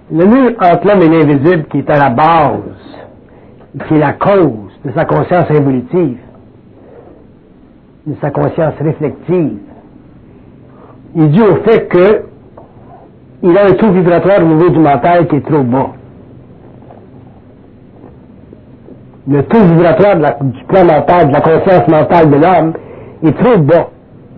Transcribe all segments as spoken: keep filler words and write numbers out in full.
Le mur entre l'homme et l'invisible qui est à la base, qui est la cause de sa conscience involutive, de sa conscience réflexive, est dû au fait que il a un taux vibratoire au niveau du mental qui est trop bas. Le taux vibratoire de la, du plan mental, de la conscience mentale de l'homme est trop bas.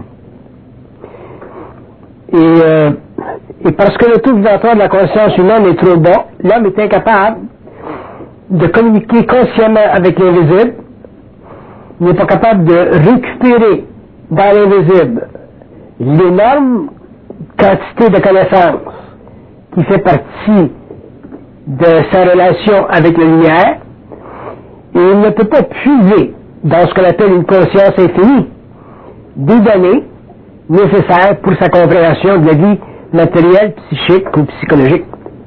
Et, euh, et parce que le taux vibratoire de la conscience humaine est trop bas, l'homme est incapable de communiquer consciemment avec l'invisible. Il n'est pas capable de récupérer dans l'invisible l'énorme quantité de connaissances qui fait partie de sa relation avec la lumière, et il ne peut pas puiser dans ce qu'on appelle une conscience infinie des données nécessaires pour sa compréhension de la vie matérielle, psychique ou psychologique.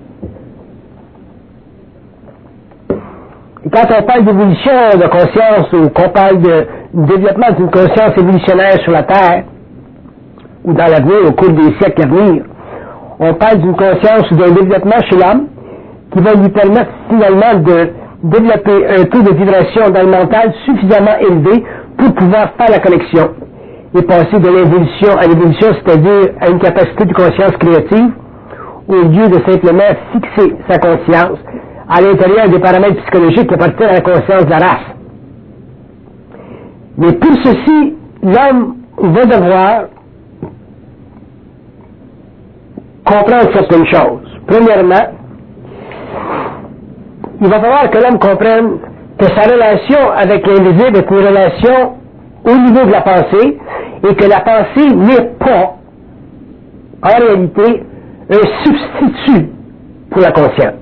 Et quand on parle d'évolution de conscience ou qu'on parle de développement d'une conscience évolutionnaire sur la Terre ou dans l'avenir, au cours des siècles à venir, on parle d'une conscience ou d'un développement chez l'homme qui va lui permettre finalement de développer un taux de vibration dans le mental suffisamment élevé pour pouvoir faire la connexion et passer de l'évolution à l'évolution, c'est-à-dire à une capacité de conscience créative, au lieu de simplement fixer sa conscience à l'intérieur des paramètres psychologiques qui appartiennent à la conscience de la race. Mais pour ceci, l'homme va devoir comprendre certaines choses. Premièrement, il va falloir que l'homme comprenne que sa relation avec l'invisible est une relation au niveau de la pensée et que la pensée n'est pas, en réalité, un substitut pour la conscience.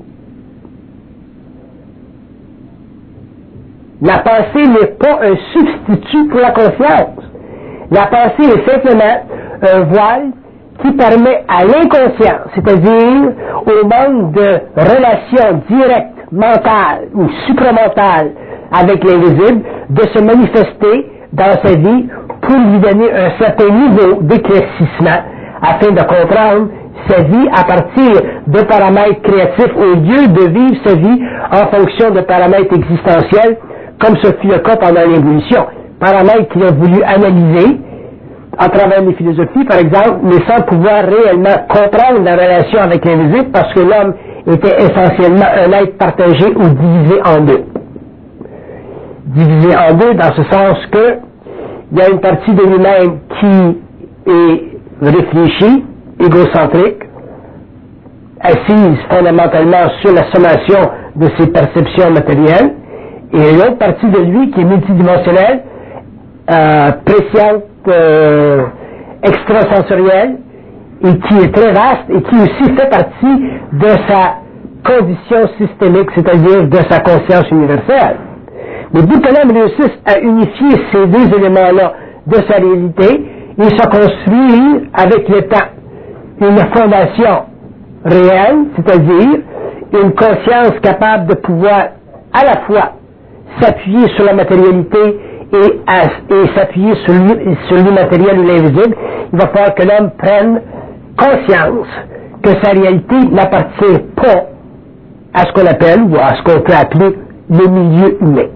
La pensée n'est pas un substitut pour la conscience. La pensée est simplement un voile qui permet à l'inconscient, c'est-à-dire au manque de relation directe, mentale ou supramentale avec l'invisible, de se manifester dans sa vie pour lui donner un certain niveau d'éclaircissement afin de comprendre sa vie à partir de paramètres créatifs au lieu de vivre sa vie en fonction de paramètres existentiels comme ce fut le cas pendant l'évolution. Paramètres qu'il a voulu analyser à travers les philosophies, par exemple, mais sans pouvoir réellement comprendre la relation avec l'invisible parce que l'homme était essentiellement un être partagé ou divisé en deux. Divisé en deux dans ce sens que il y a une partie de lui-même qui est réfléchie, égocentrique, assise fondamentalement sur la sommation de ses perceptions matérielles, et une autre partie de lui qui est multidimensionnelle, euh, présciente, euh, extrasensorielle, et qui est très vaste, et qui aussi fait partie de sa condition systémique, c'est-à-dire de sa conscience universelle. Mais pour que l'homme réussisse à unifier ces deux éléments-là de sa réalité, il se construit avec le temps une fondation réelle, c'est-à-dire une conscience capable de pouvoir à la fois s'appuyer sur la matérialité et, à, et s'appuyer sur, sur l'immatériel ou l'invisible. Il va falloir que l'homme prenne conscience que sa réalité n'appartient pas à ce qu'on appelle ou à ce qu'on peut appeler le milieu humain.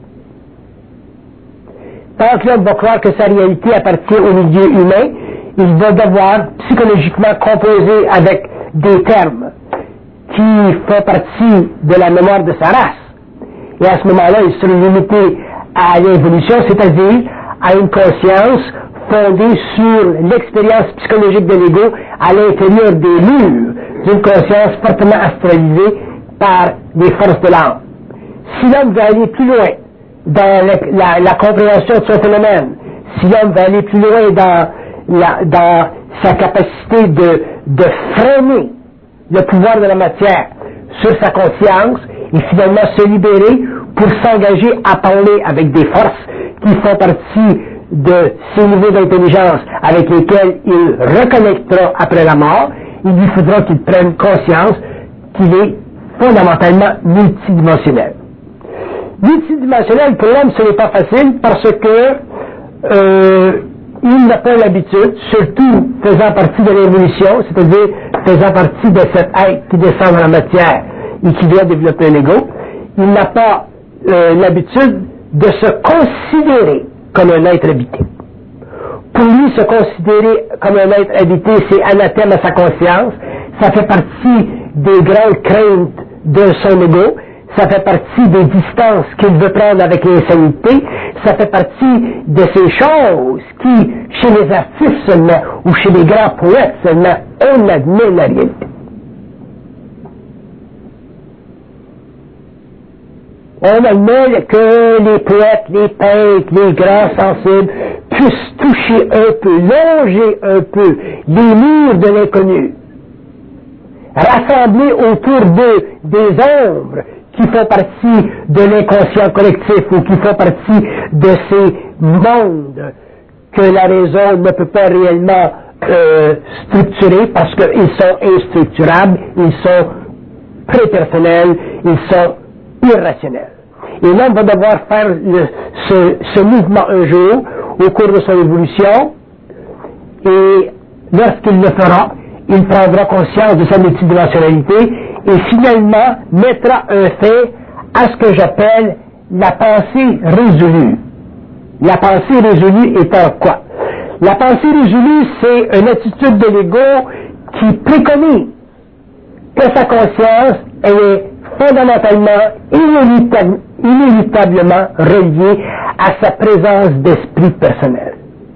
Tant que l'homme va croire que sa réalité appartient au milieu humain, il va devoir psychologiquement composer avec des termes qui font partie de la mémoire de sa race. Et à ce moment-là, il sera limité à l'évolution, c'est-à-dire à une conscience fondée sur l'expérience psychologique de l'ego à l'intérieur des murs d'une conscience fortement astralisée par les forces de l'âme. Si l'homme veut aller plus loin dans la, la, la compréhension de son phénomène, si l'homme veut aller plus loin dans, la, dans sa capacité de, de freiner le pouvoir de la matière sur sa conscience et finalement se libérer pour s'engager à parler avec des forces qui font partie de ces niveaux d'intelligence avec lesquels il reconnectera après la mort, il lui faudra qu'il prenne conscience qu'il est fondamentalement multidimensionnel. Multidimensionnel, pour l'homme, ce n'est pas facile parce que euh, il n'a pas l'habitude, surtout faisant partie de l'évolution, c'est-à-dire faisant partie de cet être qui descend dans la matière et qui doit développer un ego, il n'a pas euh, l'habitude de se considérer comme un être habité. Pour lui, se considérer comme un être habité, c'est anathème à sa conscience, ça fait partie des grandes craintes de son ego, ça fait partie des distances qu'il veut prendre avec l'insanité, ça fait partie de ces choses qui, chez les artistes seulement, ou chez les grands poètes seulement, on admet la réalité. On admet que les poètes, les peintres, les grands sensibles puissent toucher un peu, longer un peu les murs de l'inconnu, rassembler autour d'eux des ombres qui font partie de l'inconscient collectif ou qui font partie de ces mondes que la raison ne peut pas réellement euh, structurer parce qu'ils sont instructurables, ils sont prépersonnels, ils sont irrationnels. Et l'homme va devoir faire le, ce, ce mouvement un jour au cours de son évolution, et lorsqu'il le fera, il prendra conscience de sa multidimensionnalité et finalement mettra un fait à ce que j'appelle la pensée résolue. La pensée résolue étant quoi? La pensée résolue, c'est une attitude de l'ego qui préconise que sa conscience, elle est fondamentalement, inéluctab- inéluctablement reliée à sa présence d'esprit personnel.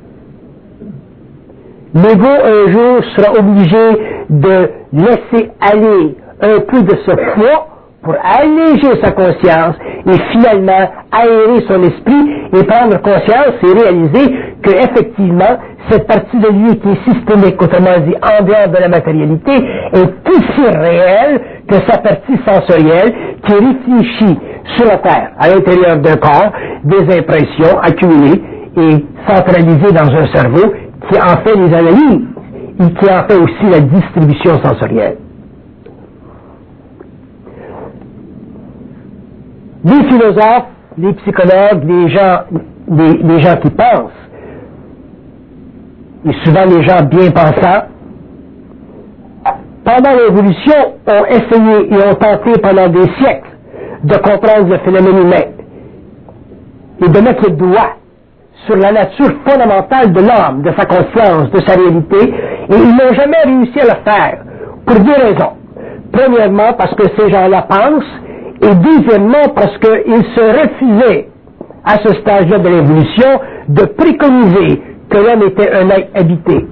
L'ego, un jour, sera obligé de laisser aller un peu de ce poids pour alléger sa conscience et finalement aérer son esprit et prendre conscience et réaliser que effectivement cette partie de lui qui est systémique, autrement dit en dehors de la matérialité, est aussi réelle que sa partie sensorielle qui réfléchit sur la terre, à l'intérieur d'un corps, des impressions accumulées et centralisées dans un cerveau qui en fait les analyses et qui en fait aussi la distribution sensorielle. Les philosophes, les psychologues, les gens, les, les gens qui pensent, et souvent les gens bien pensants, pendant l'évolution, ont essayé et ont tenté pendant des siècles de comprendre le phénomène humain et de mettre le doigt sur la nature fondamentale de l'homme, de sa conscience, de sa réalité, et ils n'ont jamais réussi à le faire, pour deux raisons. Premièrement, parce que ces gens-là pensent, et deuxièmement, parce qu'ils se refusaient, à ce stade-là de l'évolution, de préconiser que l'homme était un être habité.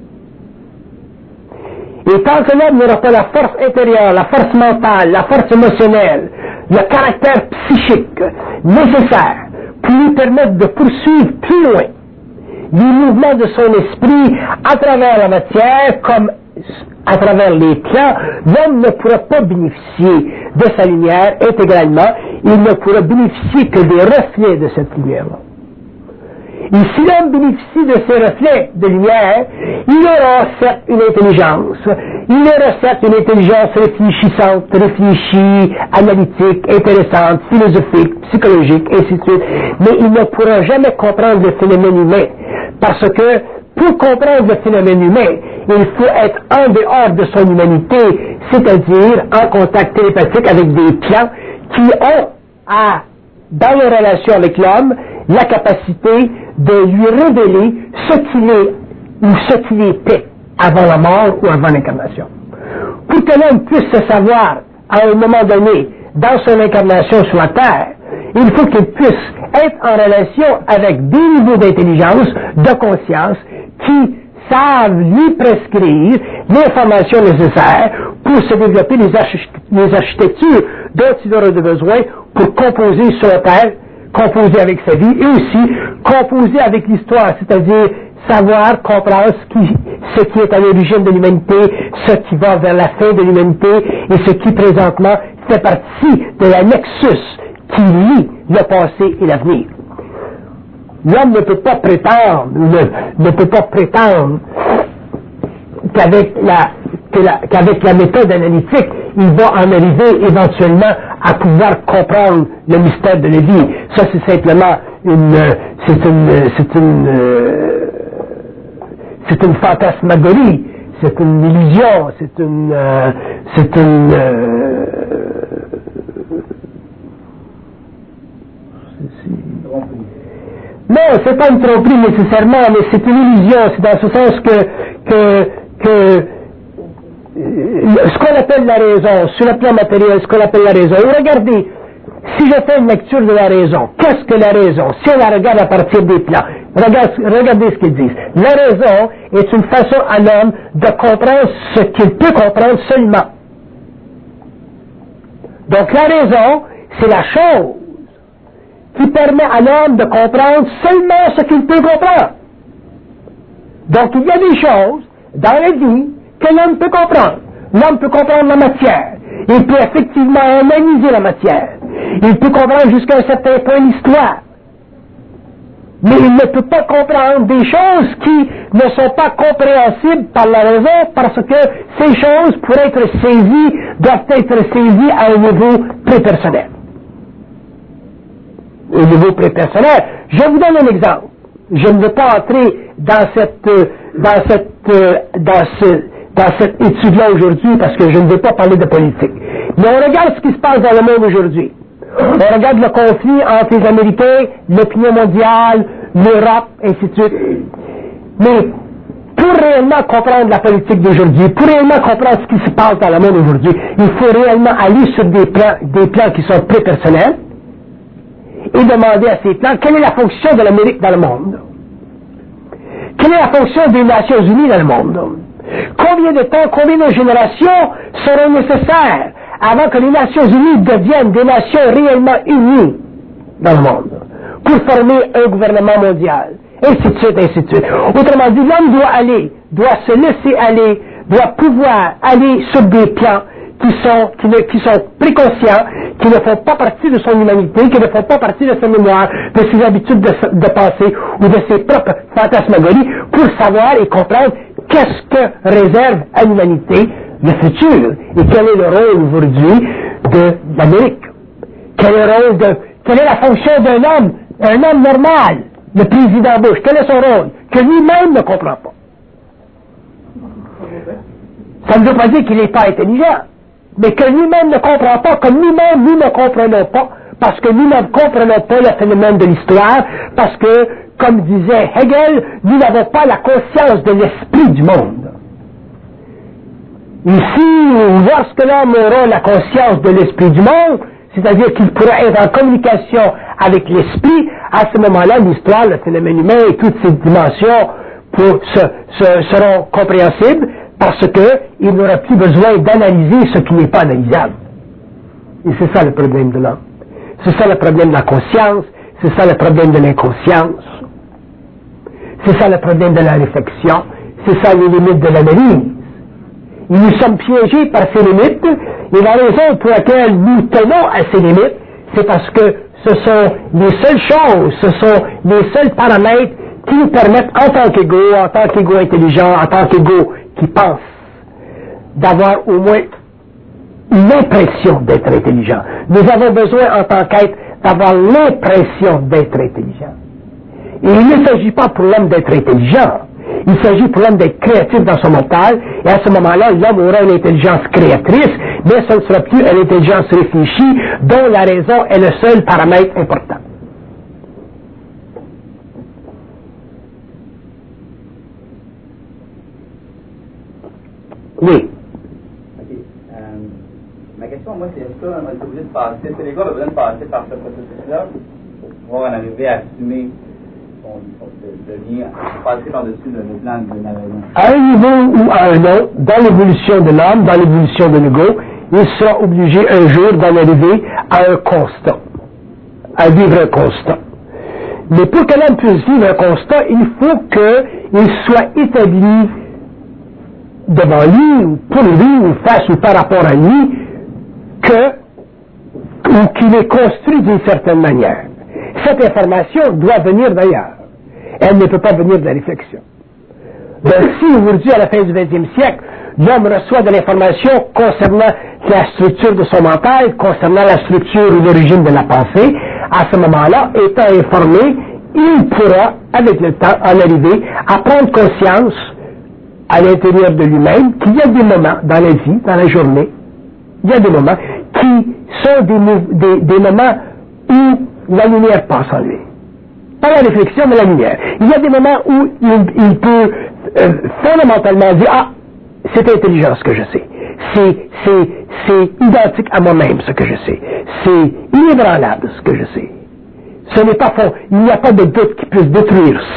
Et tant que l'homme n'aura pas la force intérieure, la force mentale, la force émotionnelle, le caractère psychique nécessaire pour lui permettre de poursuivre plus loin les mouvements de son esprit à travers la matière comme à travers les plans, l'homme ne pourra pas bénéficier de sa lumière intégralement, il ne pourra bénéficier que des reflets de cette lumière-là. Et si l'homme bénéficie de ces reflets de lumière, il aura certes une intelligence, il aura certes une intelligence réfléchissante, réfléchie, analytique, intéressante, philosophique, psychologique, ainsi de suite, mais il ne pourra jamais comprendre le phénomène humain, parce que pour comprendre le phénomène humain, il faut être en dehors de son humanité, c'est-à-dire en contact télépathique avec des plans qui ont, à, dans leur relation avec l'homme, la capacité de lui révéler ce qu'il est ou ce qu'il était avant la mort ou avant l'incarnation. Pour que l'homme puisse se savoir à un moment donné dans son incarnation sur la terre, il faut qu'il puisse être en relation avec des niveaux d'intelligence, de conscience, qui savent lui prescrire l'information nécessaire pour se développer les, archi- les architectures dont il aura besoin pour composer sur la terre, composer avec sa vie et aussi composer avec l'histoire, c'est-à-dire savoir, comprendre ce qui, ce qui est à l'origine de l'humanité, ce qui va vers la fin de l'humanité et ce qui présentement fait partie de la nexus qui lie le passé et l'avenir. L'homme ne peut pas prétendre, ne, ne peut pas prétendre qu'avec la, que la, qu'avec la méthode analytique, il va en arriver éventuellement à pouvoir comprendre le mystère de la vie. Ça, c'est simplement une, c'est une, c'est une, c'est une fantasmagorie. c'est une illusion, c'est une, euh, c'est une, euh, non, c'est pas une tromperie nécessairement, mais c'est une illusion, c'est dans ce sens que, que, que, ce qu'on appelle la raison, sur le plan matériel, ce qu'on appelle la raison. Et regardez, si je fais une lecture de la raison, qu'est-ce que la raison? Si on la regarde à partir des plans, regardez, regardez ce qu'ils disent. La raison est une façon à l'homme de comprendre ce qu'il peut comprendre seulement. Donc la raison, c'est la chose qui permet à l'homme de comprendre seulement ce qu'il peut comprendre. Donc il y a des choses dans la vie que l'homme peut comprendre. L'homme peut comprendre la matière. Il peut effectivement analyser la matière. Il peut comprendre jusqu'à un certain point l'histoire. Mais il ne peut pas comprendre des choses qui ne sont pas compréhensibles par la raison parce que ces choses, pour être saisies, doivent être saisies à un niveau très personnel. Au niveau très personnel. Je vous donne un exemple. Je ne veux pas entrer dans cette, dans cette, dans ce, dans cette étude-là aujourd'hui parce que je ne veux pas parler de politique. Mais on regarde ce qui se passe dans le monde aujourd'hui. On regarde le conflit entre les Américains, l'opinion mondiale, l'Europe, ainsi de suite. Mais pour réellement comprendre la politique d'aujourd'hui, pour réellement comprendre ce qui se passe dans le monde aujourd'hui, il faut réellement aller sur des plans, des plans qui sont très personnels et demander à ces plans quelle est la fonction de l'Amérique dans le monde. Quelle est la fonction des Nations Unies dans le monde? Combien de temps, combien de générations seront nécessaires avant que les Nations Unies deviennent des nations réellement unies dans le monde pour former un gouvernement mondial, ainsi de suite, ainsi de suite. Autrement dit, l'homme doit aller, doit se laisser aller, doit pouvoir aller sur des plans qui sont, qui, ne, qui sont préconscients, qui ne font pas partie de son humanité, qui ne font pas partie de sa mémoire, de ses habitudes de, de pensée ou de ses propres fantasmagories, pour savoir et comprendre qu'est-ce que réserve à l'humanité le futur et quel est le rôle aujourd'hui de l'Amérique. Quel est le rôle de, quelle est la fonction d'un homme, un homme normal, le président Bush, quel est son rôle, que lui-même ne comprend pas. Ça ne veut pas dire qu'il n'est pas intelligent, mais que lui-même ne comprend pas, que nous-mêmes, nous ne comprenons pas, parce que nous ne comprenons pas le phénomène de l'histoire, parce que, comme disait Hegel, nous n'avons pas la conscience de l'esprit du monde. Ici, lorsque l'homme aura la conscience de l'esprit du monde, c'est-à-dire qu'il pourra être en communication avec l'esprit, à ce moment-là, l'histoire, le phénomène humain et toutes ces dimensions pour, se, se, seront compréhensibles, parce qu'il n'aura plus besoin d'analyser ce qui n'est pas analysable. Et c'est ça le problème de l'homme. C'est ça le problème de la conscience, c'est ça le problème de l'inconscience, c'est ça le problème de la réflexion, c'est ça les limites de l'analyse. Et nous sommes piégés par ces limites, et la raison pour laquelle nous tenons à ces limites, c'est parce que ce sont les seules choses, ce sont les seuls paramètres qui nous permettent, en tant qu'égaux, en tant qu'égaux intelligents, en tant qu'égaux qui pensent, d'avoir au moins une impression d'être intelligent. Nous avons besoin, en tant qu'être, d'avoir l'impression d'être intelligent. Et il ne s'agit pas pour l'homme d'être intelligent. Il s'agit pour l'homme d'être créatif dans son mental, et à ce moment-là, l'homme aura une intelligence créatrice, mais ce ne sera plus une intelligence réfléchie, dont la raison est le seul paramètre important. Oui. OK. Euh, ma question, moi, c'est est-ce qu'on est obligé de passer, est-ce que les gars ont besoin de passer par ce processus-là pour pouvoir en arriver à assumer son, son, de lien, passer par-dessus le, le plan de la raison? À un niveau ou à un autre, dans l'évolution de l'homme, dans l'évolution de l'ego, il sera obligé un jour d'en arriver à un constat, à vivre un constat. Mais pour que l'homme puisse vivre un constat, il faut qu'il soit établi devant lui, ou pour lui, ou face ou par rapport à lui, que, ou qu'il est construit d'une certaine manière. Cette information doit venir d'ailleurs. Elle ne peut pas venir de la réflexion. Donc, si aujourd'hui, à la fin du vingtième siècle, l'homme reçoit de l'information concernant la structure de son mental, concernant la structure ou l'origine de la pensée, à ce moment-là, étant informé, il pourra, avec le temps, en arriver à prendre conscience à l'intérieur de lui-même qu'il y a des moments dans la vie, dans la journée, il y a des moments qui sont des, des, des moments où la lumière passe en lui. Pas la réflexion, mais la lumière. Il y a des moments où il, il peut euh, fondamentalement dire « Ah, c'est intelligent ce que je sais. C'est, c'est, c'est identique à moi-même ce que je sais. C'est inébranlable ce que je sais. Ce n'est pas faux. Il n'y a pas de doute qui puisse détruire ça. »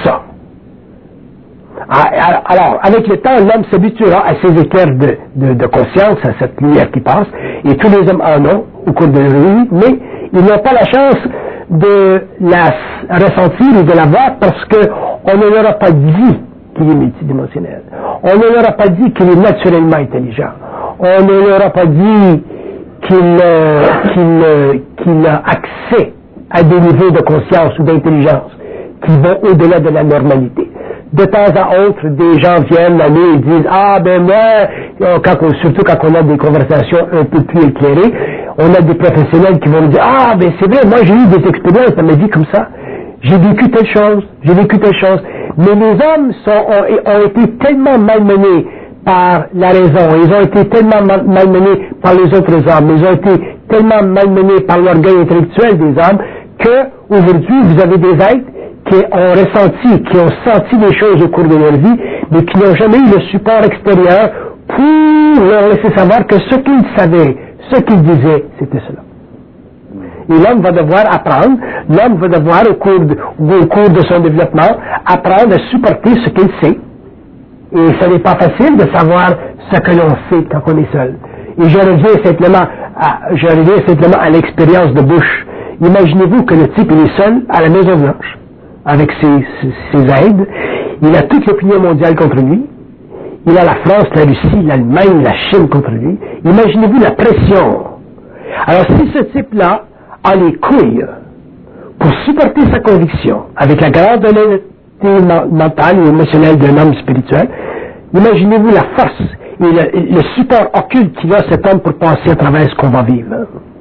Alors, avec le temps, l'homme s'habituera à ces éclairs de, de, de conscience, à cette lumière qui passe, et tous les hommes en ont au cours de leur vie, mais ils n'ont pas la chance de la ressentir ou de la voir parce qu'on ne leur a pas dit qu'il est multidimensionnel. On ne leur a pas dit qu'il est naturellement intelligent. On ne leur a pas dit qu'il, euh, qu'il, euh, qu'il a accès à des niveaux de conscience ou d'intelligence qui vont au-delà de la normalité. De temps à autre, des gens viennent à nous et disent « Ah, ben moi, quand on, surtout quand on a des conversations un peu plus éclairées, on a des professionnels qui vont nous dire « Ah, ben c'est vrai, moi j'ai eu des expériences dans ma vie comme ça. J'ai vécu telle chose, j'ai vécu telle chose. » Mais les hommes sont, ont, ont été tellement malmenés par la raison, ils ont été tellement mal, malmenés par les autres hommes, ils ont été tellement malmenés par l'orgueil intellectuel des hommes, que aujourd'hui vous avez des êtres qui ont ressenti, qui ont senti des choses au cours de leur vie, mais qui n'ont jamais eu le support extérieur pour leur laisser savoir que ce qu'ils savaient, ce qu'ils disaient, c'était cela. Et l'homme va devoir apprendre, l'homme va devoir, au cours de, au cours de son développement, apprendre à supporter ce qu'il sait. Et ce n'est pas facile de savoir ce que l'on sait quand on est seul. Et je reviens simplement à, je reviens simplement à l'expérience de Bush. Imaginez-vous que le type il est seul à la Maison Blanche, avec ses, ses, ses aides. Il a toute l'opinion mondiale contre lui. Il a la France, la Russie, l'Allemagne, la Chine contre lui. Imaginez-vous la pression. Alors si ce type-là a les couilles pour supporter sa conviction avec la grande honnêteté mentale et émotionnelle d'un homme spirituel, imaginez-vous la force et le, le support occulte qu'il a cet homme pour passer à travers ce qu'on va vivre.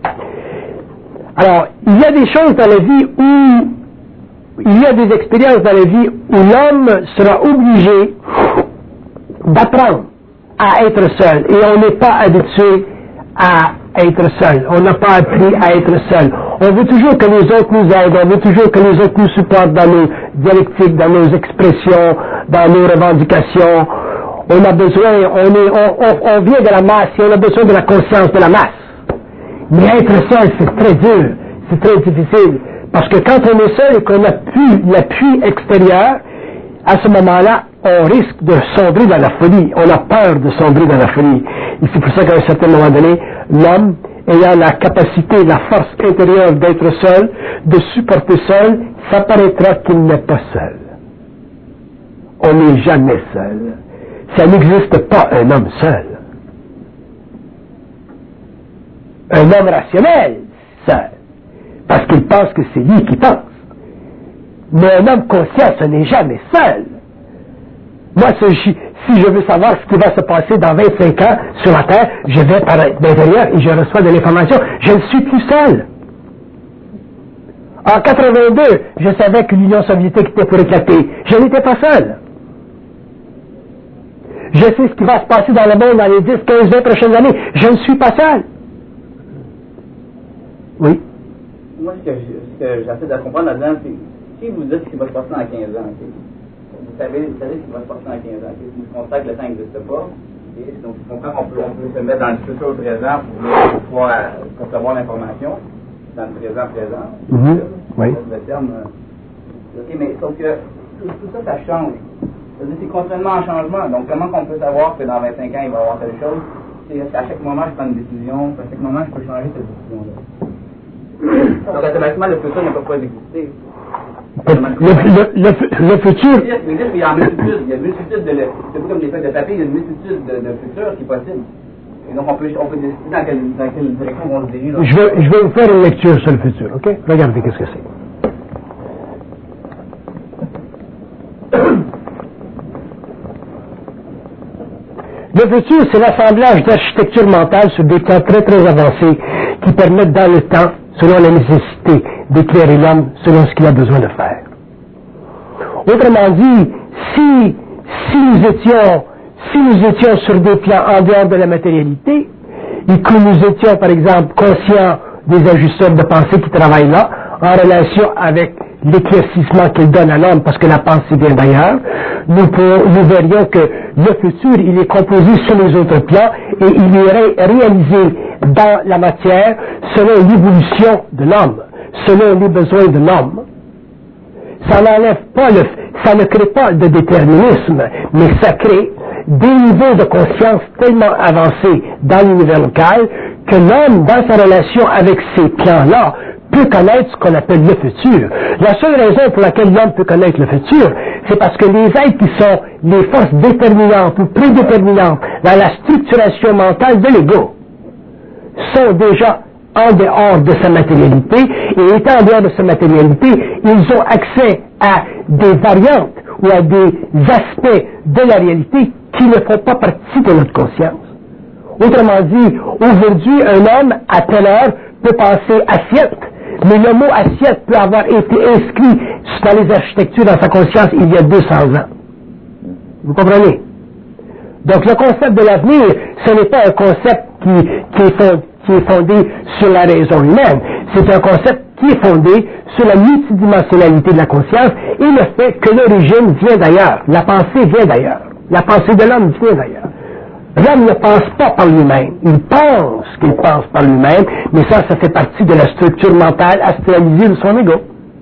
Alors, il y a des choses dans la vie où il y a des expériences dans la vie où l'homme sera obligé d'apprendre à être seul. Et on n'est pas habitué à être seul. On n'a pas appris à être seul. On veut toujours que les autres nous aident. On veut toujours que les autres nous supportent dans nos dialectiques, dans nos expressions, dans nos revendications. On a besoin, on, est, on, on, on vient de la masse et on a besoin de la conscience de la masse. Mais être seul, c'est très dur. C'est très difficile. Parce que quand on est seul et qu'on n'a plus l'appui extérieur, à ce moment-là, on risque de sombrer dans la folie. On a peur de sombrer dans la folie. Et c'est pour ça qu'à un certain moment donné, l'homme, ayant la capacité, la force intérieure d'être seul, de supporter seul, s'apparaîtra qu'il n'est pas seul. On n'est jamais seul. Ça n'existe pas un homme seul. Un homme rationnel, seul. Parce qu'il pense que c'est lui qui pense. Mais un homme conscient, ce n'est jamais seul. Moi, si je veux savoir ce qui va se passer dans vingt-cinq ans sur la Terre, je vais par l'intérieur et je reçois de l'information. Je ne suis plus seul. En quatre-vingt-deux, je savais que l'Union soviétique était pour éclater. Je n'étais pas seul. Je sais ce qui va se passer dans le monde dans les dix, quinze, vingt prochaines années. Je ne suis pas seul. Oui. Moi, ce que, ce que j'essaie de comprendre là-dedans, c'est si vous dites ce qui va se passer dans quinze ans, okay? vous, savez, vous savez ce qui va se passer dans quinze ans. Okay? Si vous constatez que le temps n'existe pas, okay? Donc je comprends qu'on peut, on peut se mettre dans le futur présent pour, pour pouvoir concevoir l'information, dans le présent présent. Mm-hmm. Oui. Le terme. Euh, ok, mais sauf que tout, tout ça, ça change. C'est continuellement en changement. Donc comment qu'on peut savoir que dans vingt-cinq ans, il va y avoir telle chose? C'est à chaque moment, je prends une décision, à chaque moment, je peux changer cette décision-là. Donc, automatiquement, le futur ne peut pas exister. Le, le, le, le futur. Il y a une multitude, il y a une multitude de. C'est pas comme les feuilles de papier, il y a une multitude de, de futurs qui est possible. Et donc, on peut, on peut décider dans quelle, dans quelle direction on se dirige. Je vais, je vais vous faire une lecture sur le futur, ok? Regardez qu'est-ce que c'est. Le futur, c'est l'assemblage d'architecture mentale sur des plans très très avancés qui permettent dans le temps, selon la nécessité, d'éclairer l'homme selon ce qu'il a besoin de faire. Autrement dit, si, si nous étions si nous étions sur des plans en dehors de la matérialité, et que nous étions, par exemple, conscients des ajusteurs de pensée qui travaillent là, en relation avec l'éclaircissement qu'il donne à l'homme, parce que la pensée vient d'ailleurs, nous, nous verrions que le futur, il est composé sur les autres plans, et il est ré réalisé dans la matière selon l'évolution de l'homme, selon les besoins de l'homme. Ça n'enlève pas le, ça ne crée pas de déterminisme, mais ça crée des niveaux de conscience tellement avancés dans l'univers local que l'homme, dans sa relation avec ces plans-là, peut connaître ce qu'on appelle le futur. La seule raison pour laquelle l'homme peut connaître le futur, c'est parce que les êtres qui sont les forces déterminantes ou prédéterminantes dans la structuration mentale de l'ego sont déjà en dehors de sa matérialité, et étant en dehors de sa matérialité, ils ont accès à des variantes ou à des aspects de la réalité qui ne font pas partie de notre conscience. Autrement dit, aujourd'hui, un homme, à telle heure, peut penser assiette, mais le mot assiette peut avoir été inscrit dans les architectures dans sa conscience il y a deux cents ans. Vous comprenez? Donc le concept de l'avenir, ce n'est pas un concept qui, qui, est fondé, qui est fondé sur la raison humaine, c'est un concept qui est fondé sur la multidimensionnalité de la conscience et le fait que l'origine vient d'ailleurs, la pensée vient d'ailleurs, la pensée de l'homme vient d'ailleurs. L'homme ne pense pas par lui-même, il pense qu'il pense par lui-même, mais ça, ça fait partie de la structure mentale astralisée de son ego.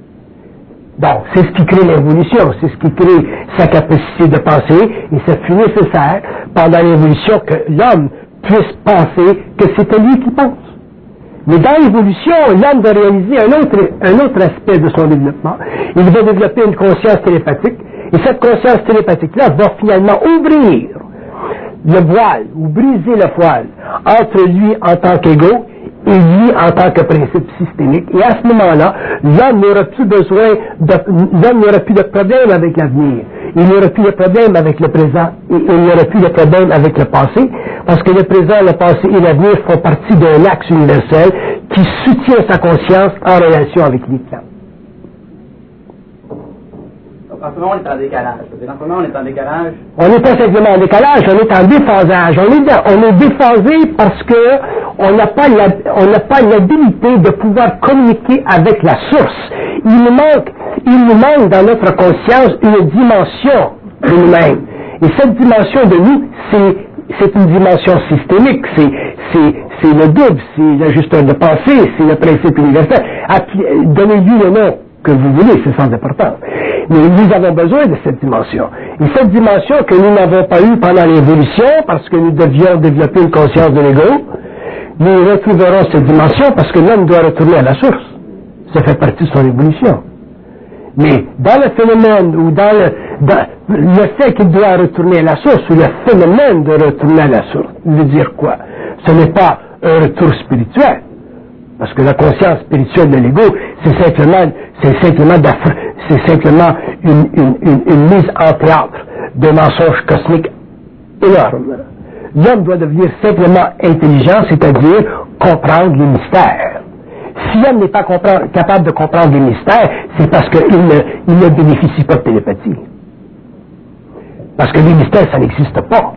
Donc, c'est ce qui crée l'évolution, c'est ce qui crée sa capacité de penser, et ça fut nécessaire pendant l'évolution que l'homme puisse penser que c'était lui qui pense. Mais dans l'évolution, l'homme doit réaliser un autre, un autre aspect de son développement. Il va développer une conscience télépathique, et cette conscience télépathique-là va finalement ouvrir le voile, ou briser le voile, entre lui en tant qu'ego et lui en tant que principe systémique. Et à ce moment-là, l'homme n'aura plus besoin de, l'homme n'aura plus de problème avec l'avenir. Il n'aura plus de problème avec le présent et il n'aura plus de problème avec le passé, parce que le présent, le passé et l'avenir font partie d'un axe universel qui soutient sa conscience en relation avec les plans. En ce moment, on est en décalage. En ce moment, on est en décalage. On n'est pas simplement en décalage, on est en déphasage. On est, on est déphasé parce que on n'a pas la, on n'a pas l'habilité de pouvoir communiquer avec la source. Il nous manque, il nous manque dans notre conscience une dimension de nous-mêmes. Et cette dimension de nous, c'est, c'est une dimension systémique. C'est, c'est, c'est le double, c'est l'ajusteur de pensée, c'est le principe universel. Donnez-lui le nom que vous voulez, c'est sans importance. Mais nous avons besoin de cette dimension. Et cette dimension que nous n'avons pas eue pendant l'évolution, parce que nous devions développer une conscience de l'ego, nous retrouverons cette dimension parce que l'homme doit retourner à la source. Ça fait partie de son évolution. Mais dans le phénomène, ou dans le, dans le fait qu'il doit retourner à la source, ou le phénomène de retourner à la source, veut dire quoi? Ce n'est pas un retour spirituel. Parce que la conscience spirituelle de l'ego, c'est simplement, c'est simplement, c'est simplement une, une, une, une mise en théâtre de mensonges cosmiques énormes. L'homme doit devenir simplement intelligent, c'est-à-dire comprendre les mystères. Si l'homme n'est pas capable de comprendre les mystères, c'est parce qu'il ne, il ne bénéficie pas de télépathie. Parce que les mystères, ça n'existe pas.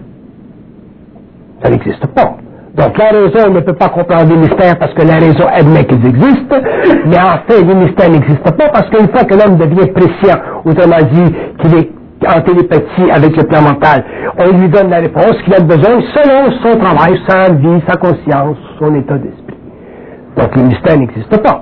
Ça n'existe pas. Donc la raison ne peut pas comprendre les mystères parce que la raison admet qu'ils existent, mais en fait les mystères n'existent pas parce qu'une fois que l'homme devient prescient, autrement dit qu'il est en télépathie avec le plan mental, on lui donne la réponse qu'il a besoin selon son travail, sa vie, sa conscience, son état d'esprit. Donc les mystères n'existent pas.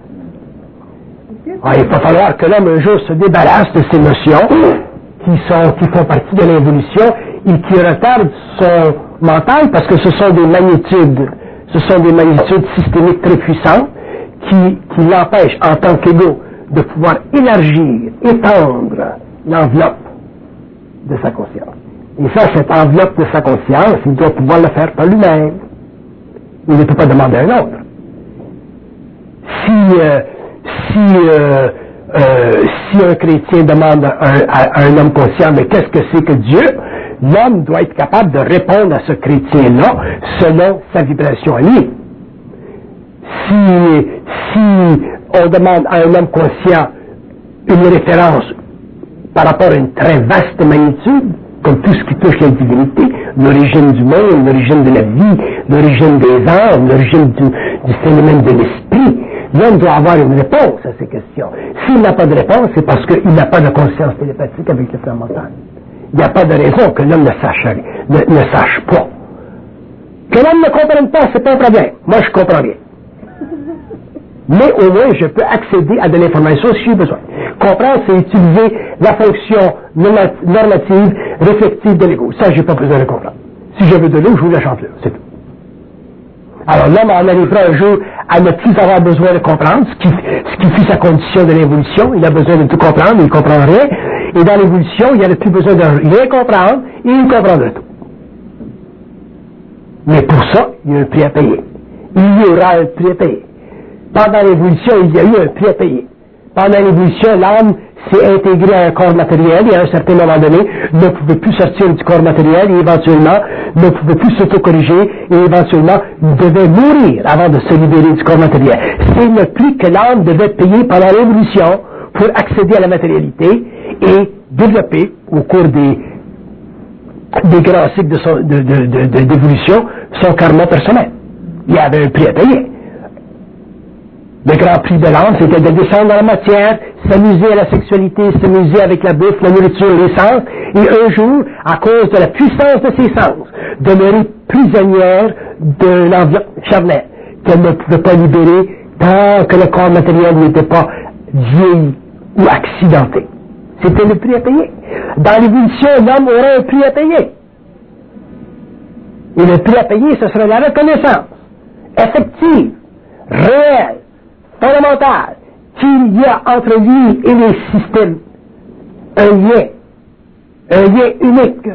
Alors, il va falloir que l'homme un jour se débarrasse de ces notions qui, sont, qui font partie de l'évolution et qui retardent son mental parce que ce sont des magnitudes, ce sont des magnitudes systémiques très puissantes qui, qui l'empêchent en tant qu'ego de pouvoir élargir, étendre l'enveloppe de sa conscience. Et ça, cette enveloppe de sa conscience, il doit pouvoir le faire par lui-même. Il ne peut pas demander à un autre. Si, euh, si, euh, euh, si un chrétien demande à un, à, à un homme conscient, mais qu'est-ce que c'est que Dieu? L'homme doit être capable de répondre à ce chrétien-là selon sa vibration à lui. Si, si on demande à un homme conscient une référence par rapport à une très vaste magnitude, comme tout ce qui touche la divinité, l'origine du monde, l'origine de la vie, l'origine des âmes, l'origine du, du phénomène de l'esprit. L'homme doit avoir une réponse à ces questions. S'il n'a pas de réponse, c'est parce qu'il n'a pas de conscience télépathique avec le plan mental. Il n'y a pas de raison que l'homme ne sache, ne, ne sache pas. Que l'homme ne comprenne pas, c'est pas un problème. Moi, je comprends rien. Mais au moins, je peux accéder à de l'information si j'ai besoin. Comprendre, c'est utiliser la fonction normative, réflexive de l'ego. Ça, j'ai pas besoin de comprendre. Si je veux de l'eau, je vous la chante là, c'est tout. Alors l'homme en arrivera un jour à ne plus avoir besoin de comprendre, ce qui, ce qui fut sa condition de l'évolution. Il a besoin de tout comprendre, mais il ne comprend rien. Et dans l'évolution, il n'a plus besoin de rien comprendre, et il comprendra tout. Mais pour ça, il y a un prix à payer. Il y aura un prix à payer. Pendant l'évolution, il y a eu un prix à payer. Pendant l'évolution, l'âme s'est intégrée à un corps matériel et à un certain moment donné, ne pouvait plus sortir du corps matériel et éventuellement ne pouvait plus s'autocorriger et éventuellement devait mourir avant de se libérer du corps matériel. C'est le prix que l'âme devait payer pendant l'évolution pour accéder à la matérialité et développer au cours des, des grands cycles de son, de, de, de, de, d'évolution son karma personnel. Il y avait un prix à payer. Le grand prix de l'âme, c'était de descendre dans la matière, s'amuser à la sexualité, s'amuser avec la bouffe, la nourriture, les sens, et un jour, à cause de la puissance de ses sens, demeurer prisonnière de l'environnement charnel, qu'elle ne pouvait pas libérer tant que le corps matériel n'était pas vieilli ou accidenté. C'était le prix à payer. Dans l'évolution, l'homme aura un prix à payer. Et le prix à payer, ce sera la reconnaissance effective, réelle, fondamentale, qu'il y a entre lui et les systèmes un lien, un lien unique,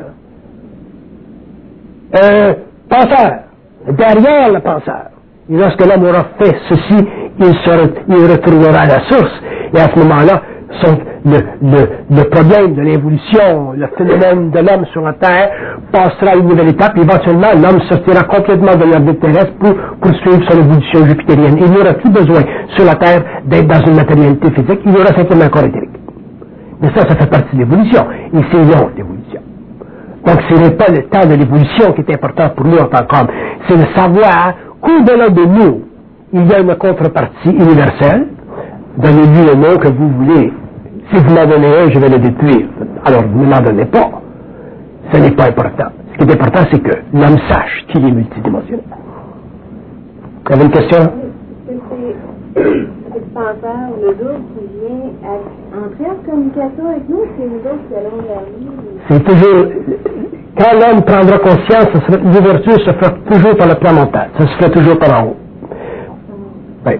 un penseur, derrière le penseur. Et lorsque l'homme aura fait ceci, il, se, il retournera à la source, et à ce moment-là, son, le, le, le problème de l'évolution, le phénomène de l'homme sur la Terre passera à une nouvelle étape. Éventuellement, l'homme sortira complètement de l'orbite terrestre pour poursuivre son évolution jupitérienne. Il n'aura plus besoin sur la Terre d'être dans une matérialité physique, il aura simplement un corps éthérique. Mais ça, ça fait partie de l'évolution, et c'est long, l'évolution. Donc, ce n'est pas le temps de l'évolution qui est important pour nous en tant qu'homme, c'est de savoir qu'au-delà de nous, il y a une contrepartie universelle. Donnez-lui le nom que vous voulez. Si vous m'en donnez un, je vais le détruire. Alors, ne m'en donnez pas. Ce n'est pas important. Ce qui est important, c'est que l'homme sache qu'il est multidimensionnel. Vous avez une question? C'est le penseur, le double qui vient entrer en communication avec nous, c'est nous autres qui allons vers lui? C'est toujours... Quand l'homme prendra conscience, l'ouverture se fera toujours par le plan mental. Ça se fait toujours par en haut. Oui.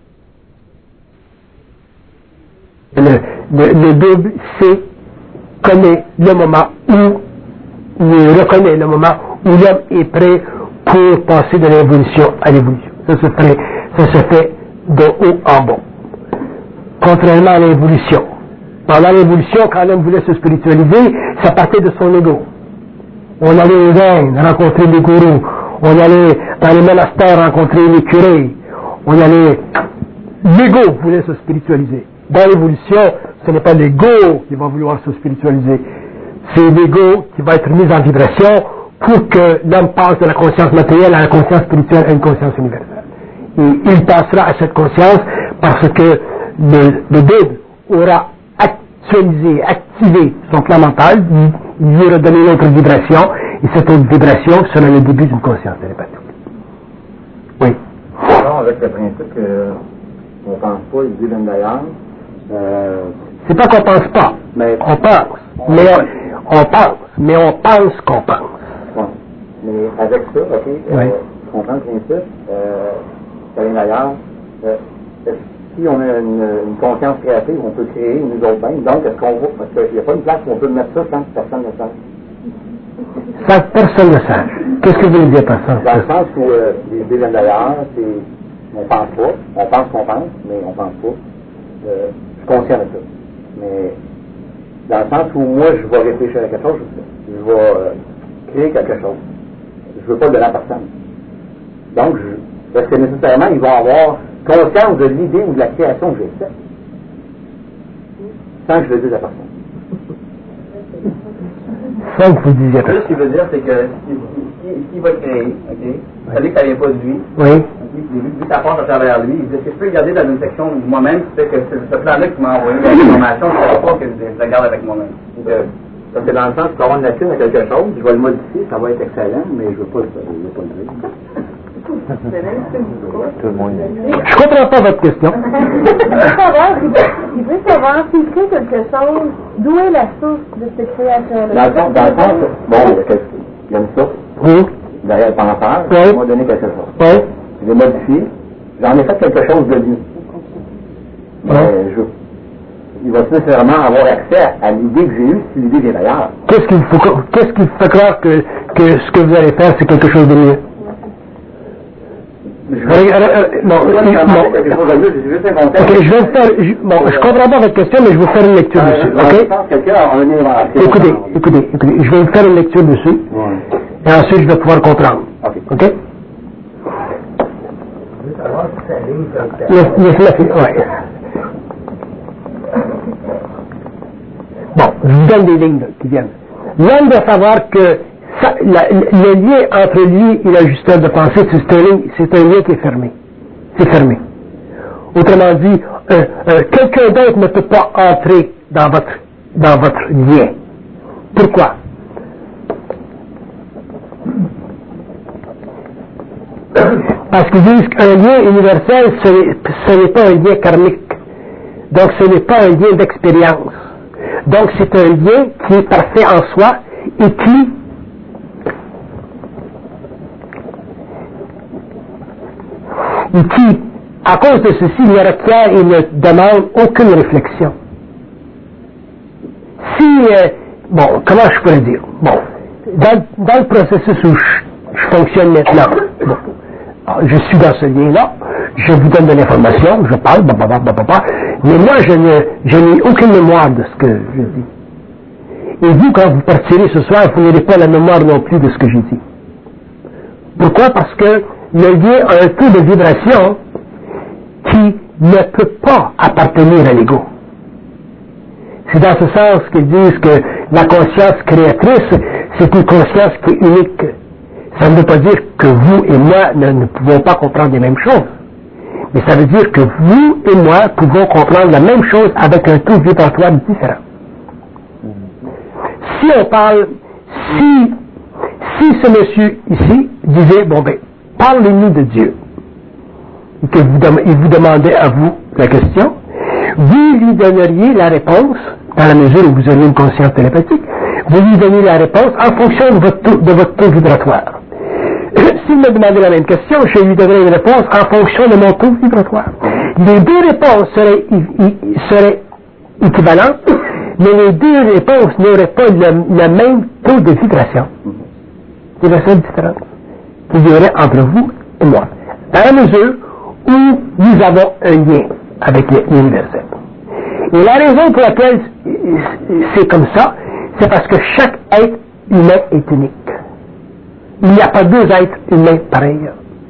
Le, le, le double, c'est connaît le moment où, il reconnaît le moment où l'homme est prêt pour passer de l'évolution à l'évolution. Ça se fait, ça se fait de haut en bas. Contrairement à l'évolution. Pendant l'évolution, quand l'homme voulait se spiritualiser, ça partait de son ego. On allait aux Indes rencontrer les gourous. On allait dans les monastères rencontrer les curés. On allait... L'ego voulait se spiritualiser. Dans l'évolution, ce n'est pas l'ego qui va vouloir se spiritualiser. C'est l'ego qui va être mis en vibration pour que l'homme passe de la conscience matérielle à la conscience spirituelle à une conscience universelle. Et il passera à cette conscience parce que le, le double aura actualisé, activé son plan mental, il lui aura donné une autre vibration, et cette autre vibration sera le début d'une conscience télépathique. Oui. Alors, avec le principe qu'on ne pense pas, il dit d'ailleurs, Euh, c'est pas qu'on pense pas, mais on pense. Mais on, on pense, mais on pense qu'on pense. Ouais. Mais avec ça, ok, euh, oui. Je comprends le principe. Euh, d'ailleurs, euh, si on a une, une conscience créative, on peut créer nous autres mêmes. Donc, est-ce qu'on va, parce qu'il n'y a pas une place où on peut mettre ça sans que personne ne sache. Sans que personne ne sache. Qu'est-ce que vous voulez dire par ça? Dans le sens où euh, les idées d'ailleurs, c'est, on pense pas, on pense qu'on pense, mais on pense pas. Euh, conscient de ça. Mais dans le sens où moi, je vais réfléchir à quelque chose, je vais euh, créer quelque chose. Je ne veux pas le donner à personne. Donc, je, parce que nécessairement, ils vont avoir conscience de l'idée ou de la création que j'ai faite. Sans que je le dise à personne. ça que vous disiez. Ce qu'il veut dire, c'est que s'il si, si, va créer, ok, vous savez que ça vient pas de lui. Oui. Okay, vu que ça passe à travers lui, il dit, est-ce que je peux regarder dans une section de moi-même qui fait que ce plan-là qui m'a envoyé l'information, je ne sais pas que je la garde avec moi-même. Ça c'est dans le sens, tu peux avoir une lacune à quelque chose, je vais le modifier, ça va être excellent, mais je ne veux pas le je veux pas le dire. Tout le monde. Je comprends pas votre question. Il veut savoir, il veut savoir s'il crée quelque chose, d'où est la source de cette création-là. Dans le fond, dans le fond, bon, il y a, quelque, il y a une source, Oui. derrière le penseur, Oui. il m'a donné quelque chose. Oui. Je l'ai modifié, j'en ai fait quelque chose de lui. Mais Oui. je, il va nécessairement avoir accès à l'idée que j'ai eue si l'idée vient d'ailleurs. Qu'est-ce qu'il faut, qu'est-ce qui fait croire que, que ce que vous allez faire, c'est quelque chose de mieux? Je Euh, euh, non, je non. quelque chose de mieux, j'ai juste un contexte. Ok, je vais vous faire, je, bon, je comprends pas votre question, mais je vais vous faire une lecture Euh, dessus, dans le ok? sens, quelqu'un a une invention. Écoutez, écoutez, écoutez, je vais vous faire une lecture dessus, Ouais. et ensuite je vais pouvoir comprendre, Ok. ok? Le- le- le- ouais. Bon, je vous donne des lignes là, qui viennent. L'homme doit savoir que ça, la, le lien entre lui et l'ajusteur de pensée, c'est un, lien- c'est un lien qui est fermé. C'est fermé. Autrement dit, euh, euh, quelqu'un d'autre ne peut pas entrer dans votre, dans votre lien. Pourquoi? Parce qu'ils disent qu'un lien universel, ce n'est, ce n'est pas un lien karmique. Donc ce n'est pas un lien d'expérience. Donc c'est un lien qui est parfait en soi et qui et qui, à cause de ceci, ne requiert et ne demande aucune réflexion. Si, euh, bon, comment je pourrais dire? Bon, dans, dans le processus où je, je fonctionne maintenant, bon, je suis dans ce lien-là, je vous donne de l'information, je parle, blablabla, blablabla, mais moi, je ne, je n'ai aucune mémoire de ce que je dis. Et vous, quand vous partirez ce soir, vous n'aurez pas la mémoire non plus de ce que j'ai dit. Pourquoi? Parce que le lien a un taux de vibration qui ne peut pas appartenir à l'ego. C'est dans ce sens qu'ils disent que la conscience créatrice, c'est une conscience qui est unique. Ça ne veut pas dire que vous et moi ne, ne pouvons pas comprendre les mêmes choses. Mais ça veut dire que vous et moi pouvons comprendre la même chose avec un taux vibratoire différent. Si on parle, si, si ce monsieur ici disait, bon ben, parlez-nous de Dieu, et que vous, il vous demandait à vous la question, vous lui donneriez la réponse, dans la mesure où vous auriez une conscience télépathique, vous lui donnez la réponse en fonction de votre taux, de votre taux vibratoire. S'il me demandait la même question, je lui donnerais une réponse en fonction de mon taux vibratoire. Les deux réponses seraient, seraient équivalentes, mais les deux réponses n'auraient pas le, le même taux de vibration. C'est la seule différence qu'il y aurait entre vous et moi. Dans la mesure où nous avons un lien avec l'universel. Et la raison pour laquelle c'est comme ça, c'est parce que chaque être humain est unique. Il n'y a pas deux êtres humains pareils.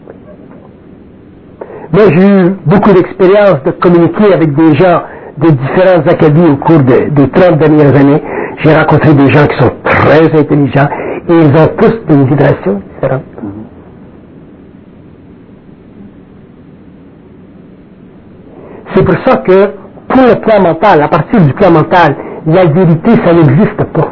Moi, j'ai eu beaucoup d'expérience de communiquer avec des gens de différents académies au cours de, des trente dernières années. J'ai rencontré des gens qui sont très intelligents et ils ont tous une vibration différente. C'est pour ça que, pour le plan mental, à partir du plan mental, la vérité, ça n'existe pas.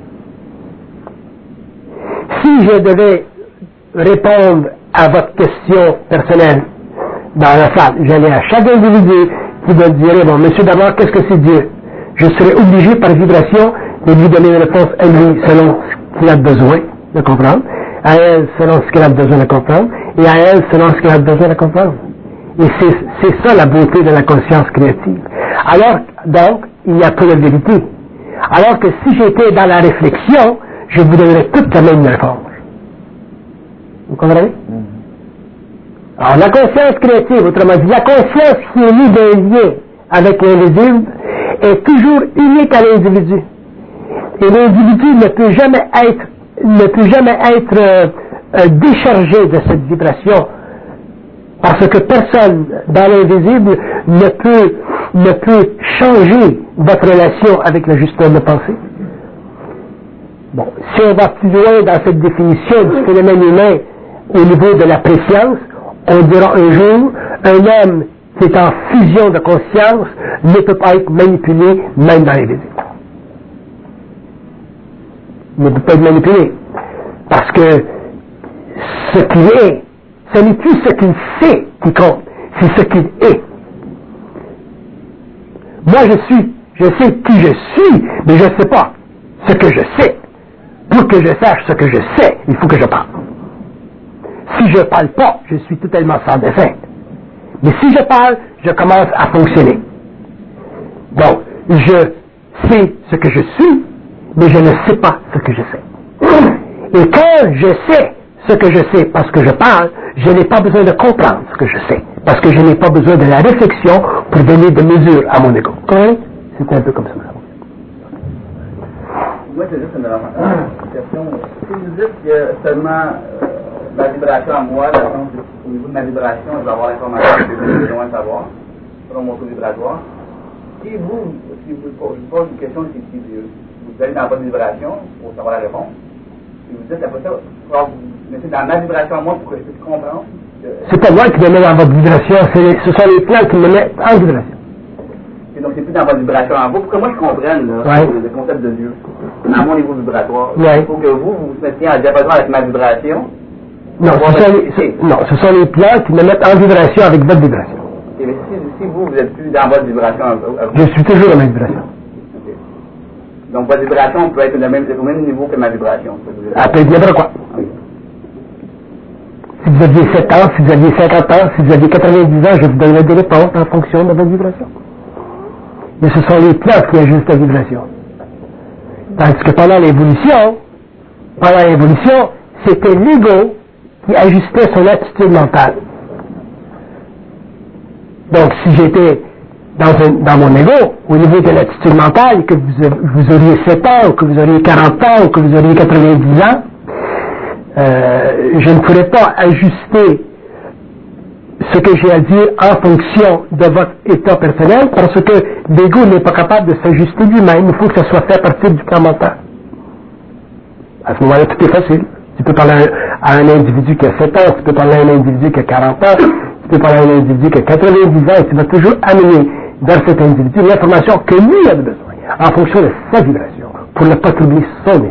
Si je devais répondre à votre question personnelle dans la salle, j'allais à chaque individu qui me dirait, bon, monsieur d'abord, qu'est-ce que c'est Dieu? Je serais obligé par vibration de lui donner une réponse à lui selon ce qu'il a besoin de comprendre, à elle selon ce qu'elle a besoin de comprendre, et à elle selon ce qu'elle a besoin de comprendre. Et c'est, c'est ça la beauté de la conscience créative. Alors, donc, il n'y a que la vérité. Alors que si j'étais dans la réflexion, je vous donnerais toute la même réponse. Vous comprenez? Mm-hmm. Alors, la conscience créative, autrement dit, la conscience qui est mise d'un lien avec l'invisible est toujours unique à l'individu. Et l'individu ne peut jamais être, ne peut jamais être euh, euh, déchargé de cette vibration. Parce que personne dans l'invisible ne peut, ne peut changer votre relation avec l'ajusteur de pensée. Bon, si on va plus loin dans cette définition du phénomène humain au niveau de la préscience, on dira un jour, un homme qui est en fusion de conscience ne peut pas être manipulé même dans l'invisible. Il ne peut pas être manipulé. Parce que ce qu'il est, ce n'est plus ce qu'il sait qui compte, c'est ce qu'il est. Moi je suis, je sais qui je suis, mais je ne sais pas ce que je sais. Pour que je sache ce que je sais, il faut que je parle. Si je ne parle pas, je suis totalement sans dessin. Mais si je parle, je commence à fonctionner. Donc, je sais ce que je suis, mais je ne sais pas ce que je sais. Et quand je sais ce que je sais parce que je parle, je n'ai pas besoin de comprendre ce que je sais, parce que je n'ai pas besoin de la réflexion pour donner des mesures à mon ego. Correct? C'est un peu comme ça. Moi, c'est juste une question. Si vous dites qu'il y a seulement euh, la vibration à moi, dans le sens au niveau de ma vibration, je vais avoir l'information que j'ai besoin de savoir, selon mon taux vibratoire. Si vous, si vous, je vous pose une question, si, si vous allez dans votre vibration pour savoir la réponse, si vous dites après ça, vous mettez dans ma vibration à moi pour que je puisse comprendre. C'est pas moi qui me mets dans votre vibration, c'est, ce sont les plans qui me mettent en vibration. Et donc, c'est plus dans votre vibration en vous. Pour que moi je comprenne là, ouais. le concept de Dieu, à mon niveau vibratoire, ouais. il faut que vous, vous vous mettiez en diapason avec ma vibration. Non, ce sont, les, ce, non, ce sont les plans qui me mettent en vibration avec votre vibration. Et mais si, si vous, vous êtes plus dans votre vibration à vous, je suis toujours dans ma vibration. Okay. Donc, votre vibration peut être le même, au même niveau que ma vibration. Elle peut être n'importe quoi. Oui. Si vous aviez sept ans, si vous aviez cinquante ans, si vous aviez quatre-vingt-dix ans, je vous donnerai des réponses en fonction de votre vibration. Mais ce sont les plans qui ajustent la vibration. Tandis que pendant l'évolution, pendant l'évolution, c'était l'ego qui ajustait son attitude mentale. Donc, si j'étais dans, un, dans mon ego, au niveau de l'attitude mentale, que vous, vous auriez sept ans, ou que vous auriez quarante ans, ou que vous auriez quatre-vingt-dix ans, euh, je ne pourrais pas ajuster ce que j'ai à dire en fonction de votre état personnel, parce que l'ego n'est pas capable de s'ajuster lui-même. Il faut que ça soit fait à partir du plan mental. À ce moment-là, tout est facile. Tu peux parler à un individu qui a sept ans, tu peux parler à un individu qui a quarante ans, tu peux parler à un individu qui a quatre-vingt-dix ans, et tu vas toujours amener vers cet individu l'information que lui a besoin, en fonction de sa vibration, pour ne pas troubler son esprit.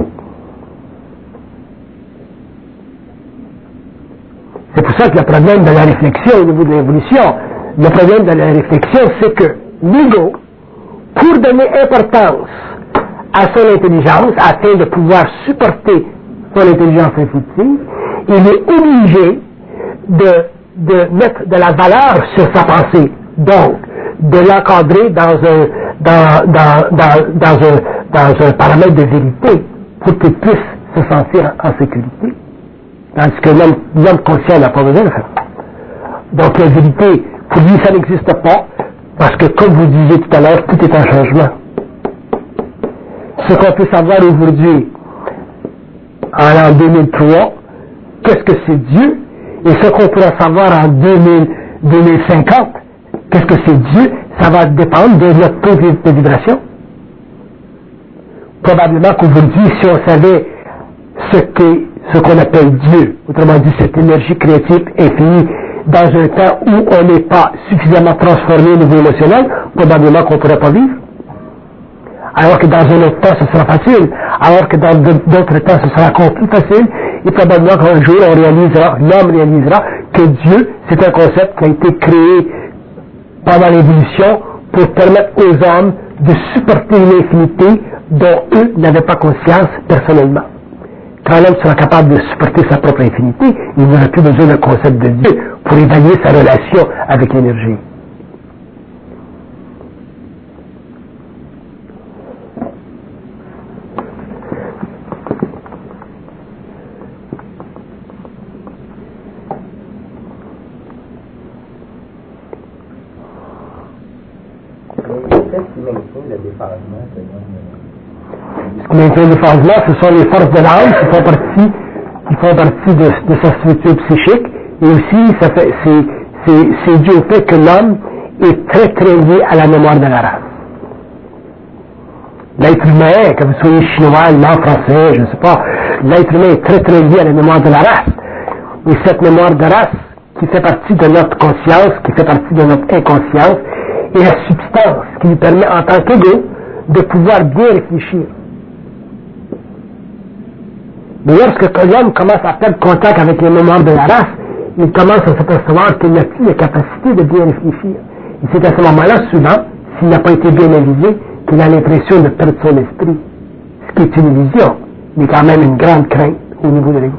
C'est pour ça que le problème de la réflexion au niveau de l'évolution, le problème de la réflexion, c'est que l'ego, pour donner importance à son intelligence, afin de pouvoir supporter son intelligence intuitive, il est obligé de, de mettre de la valeur sur sa pensée. Donc, de l'encadrer dans un, dans, dans, dans, dans un, dans un paramètre de vérité pour qu'il puisse se sentir en sécurité. Tandis que l'homme, l'homme conscient n'a pas besoin de faire. Donc la vérité, pour lui, ça n'existe pas, parce que comme vous disiez tout à l'heure, tout est en changement. Ce qu'on peut savoir aujourd'hui, en l'an deux mille trois, qu'est-ce que c'est Dieu, et ce qu'on pourra savoir en deux mille, deux mille cinquante, qu'est-ce que c'est Dieu, ça va dépendre de notre taux de vibration. Probablement qu'aujourd'hui, si on savait ce qu'est ce qu'on appelle Dieu, autrement dit cette énergie créative infinie, dans un temps où on n'est pas suffisamment transformé au niveau émotionnel, probablement qu'on ne pourrait pas vivre. Alors que dans un autre temps, ce sera facile. Alors que dans d'autres temps, ce sera encore plus facile. Et probablement qu'un jour, on réalisera, l'homme réalisera que Dieu, c'est un concept qui a été créé pendant l'évolution pour permettre aux hommes de supporter une infinité dont eux n'avaient pas conscience personnellement. Quand l'homme sera capable de supporter sa propre infinité, il n'aura plus besoin d'un concept de Dieu pour évaluer sa relation avec l'énergie. Qu'est-ce qui maintient le déphasement selon Ce qui maintient le déphasement, ce sont les forces de l'âme qui font partie, qui font partie de, de sa structure psychique, et aussi ça fait, c'est, c'est, c'est dû au fait que l'homme est très très lié à la mémoire de la race. L'être humain, que vous soyez chinois, allemand, français, je ne sais pas, l'être humain est très très lié à la mémoire de la race. Et cette mémoire de race, qui fait partie de notre conscience, qui fait partie de notre inconscience, est la substance qui nous permet en tant qu'ego de pouvoir bien réfléchir. Mais lorsque l'homme commence à perdre contact avec les mémoires de la race, il commence à s'apercevoir qu'il n'a plus la capacité de bien réfléchir. Et c'est à ce moment-là, souvent, s'il n'a pas été bien avisé, qu'il a l'impression de perdre son esprit. Ce qui est une illusion, mais quand même une grande crainte au niveau de l'ego.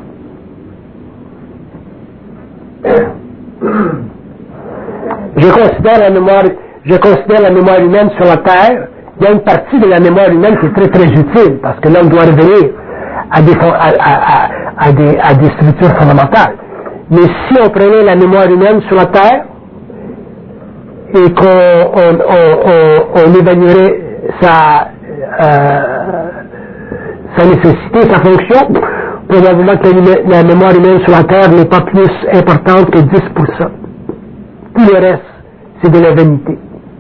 Je considère la mémoire, je considère la mémoire humaine sur la Terre. Il y a une partie de la mémoire humaine qui est très très utile, parce que l'homme doit revenir à des, à, à, à, à des, à des structures fondamentales. Mais si on prenait la mémoire humaine sur la Terre, et qu'on on, on, on, on évaluerait sa, euh, sa nécessité, sa fonction, probablement que la, la mémoire humaine sur la Terre n'est pas plus importante que dix pour cent. Tout le reste, c'est de la vanité.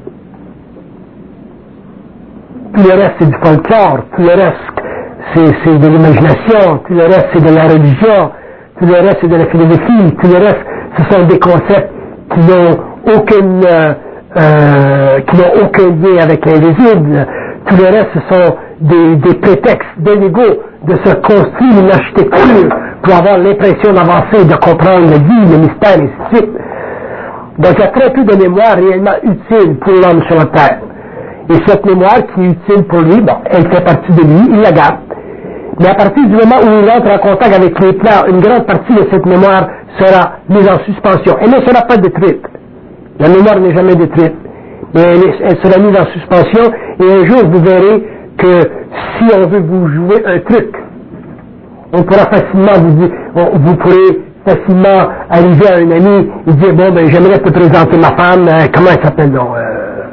Tout le reste, c'est du folklore. Tout le reste, c'est, c'est de l'imagination. Tout le reste, c'est de la religion. Tout le reste, c'est de la philosophie. Tout le reste, ce sont des concepts qui n'ont aucune, euh, euh, qui n'ont aucun lien avec l'invisible. Tout le reste, ce sont des, des prétextes de l'ego de se construire une architecture pour avoir l'impression d'avancer, de comprendre la vie, le mystère, et ainsi de suite. Donc, il y a très peu de mémoire réellement utile pour l'homme sur la Terre. Et cette mémoire qui est utile pour lui, bon, elle fait partie de lui, il la garde. Mais à partir du moment où il entre en contact avec les plans, une grande partie de cette mémoire sera mise en suspension. Elle ne sera pas détruite. La mémoire n'est jamais détruite. Mais elle, est, elle sera mise en suspension, et un jour vous verrez que si on veut vous jouer un truc, on pourra facilement vous dire, on, vous pourrez facilement arriver à un ami et dire, bon, ben, j'aimerais te présenter ma femme, euh, comment elle s'appelle, donc, euh,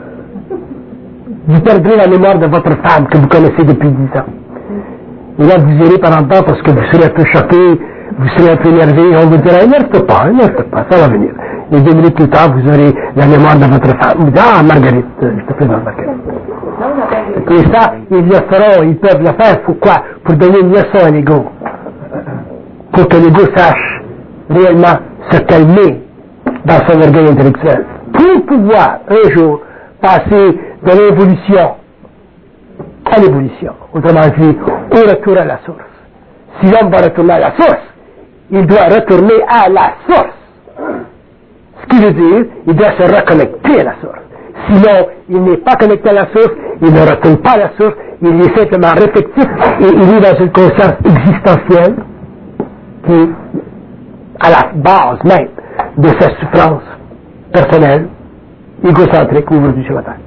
vous perdrez la mémoire de votre femme que vous connaissez depuis dix ans. Et là, vous irez par en temps parce que vous serez un peu choqué, vous serez un peu énervé, et on vous dira, énerve pas, énerve pas, ça va venir. Et deux minutes plus tard, vous aurez la mémoire de votre femme. Vous dites, ah, Marguerite, je te présente Marguerite. Et ça, ils le feront, ils peuvent le faire, pourquoi? Pour donner une leçon à l'ego. Pour que l'ego sache réellement se calmer dans son orgueil intellectuel. Pour pouvoir, un jour, passer de l'évolution à l'évolution. Autrement dit, au retour à la source. Si l'homme va retourner à la source, il doit retourner à la source. Ce qui veut dire, il doit se reconnecter à la source. Sinon, il n'est pas connecté à la source, il ne retourne pas à la source, il est simplement réflectif et il est dans une conscience existentielle qui est à la base même de sa souffrance personnelle, égocentrique aujourd'hui sur la terre.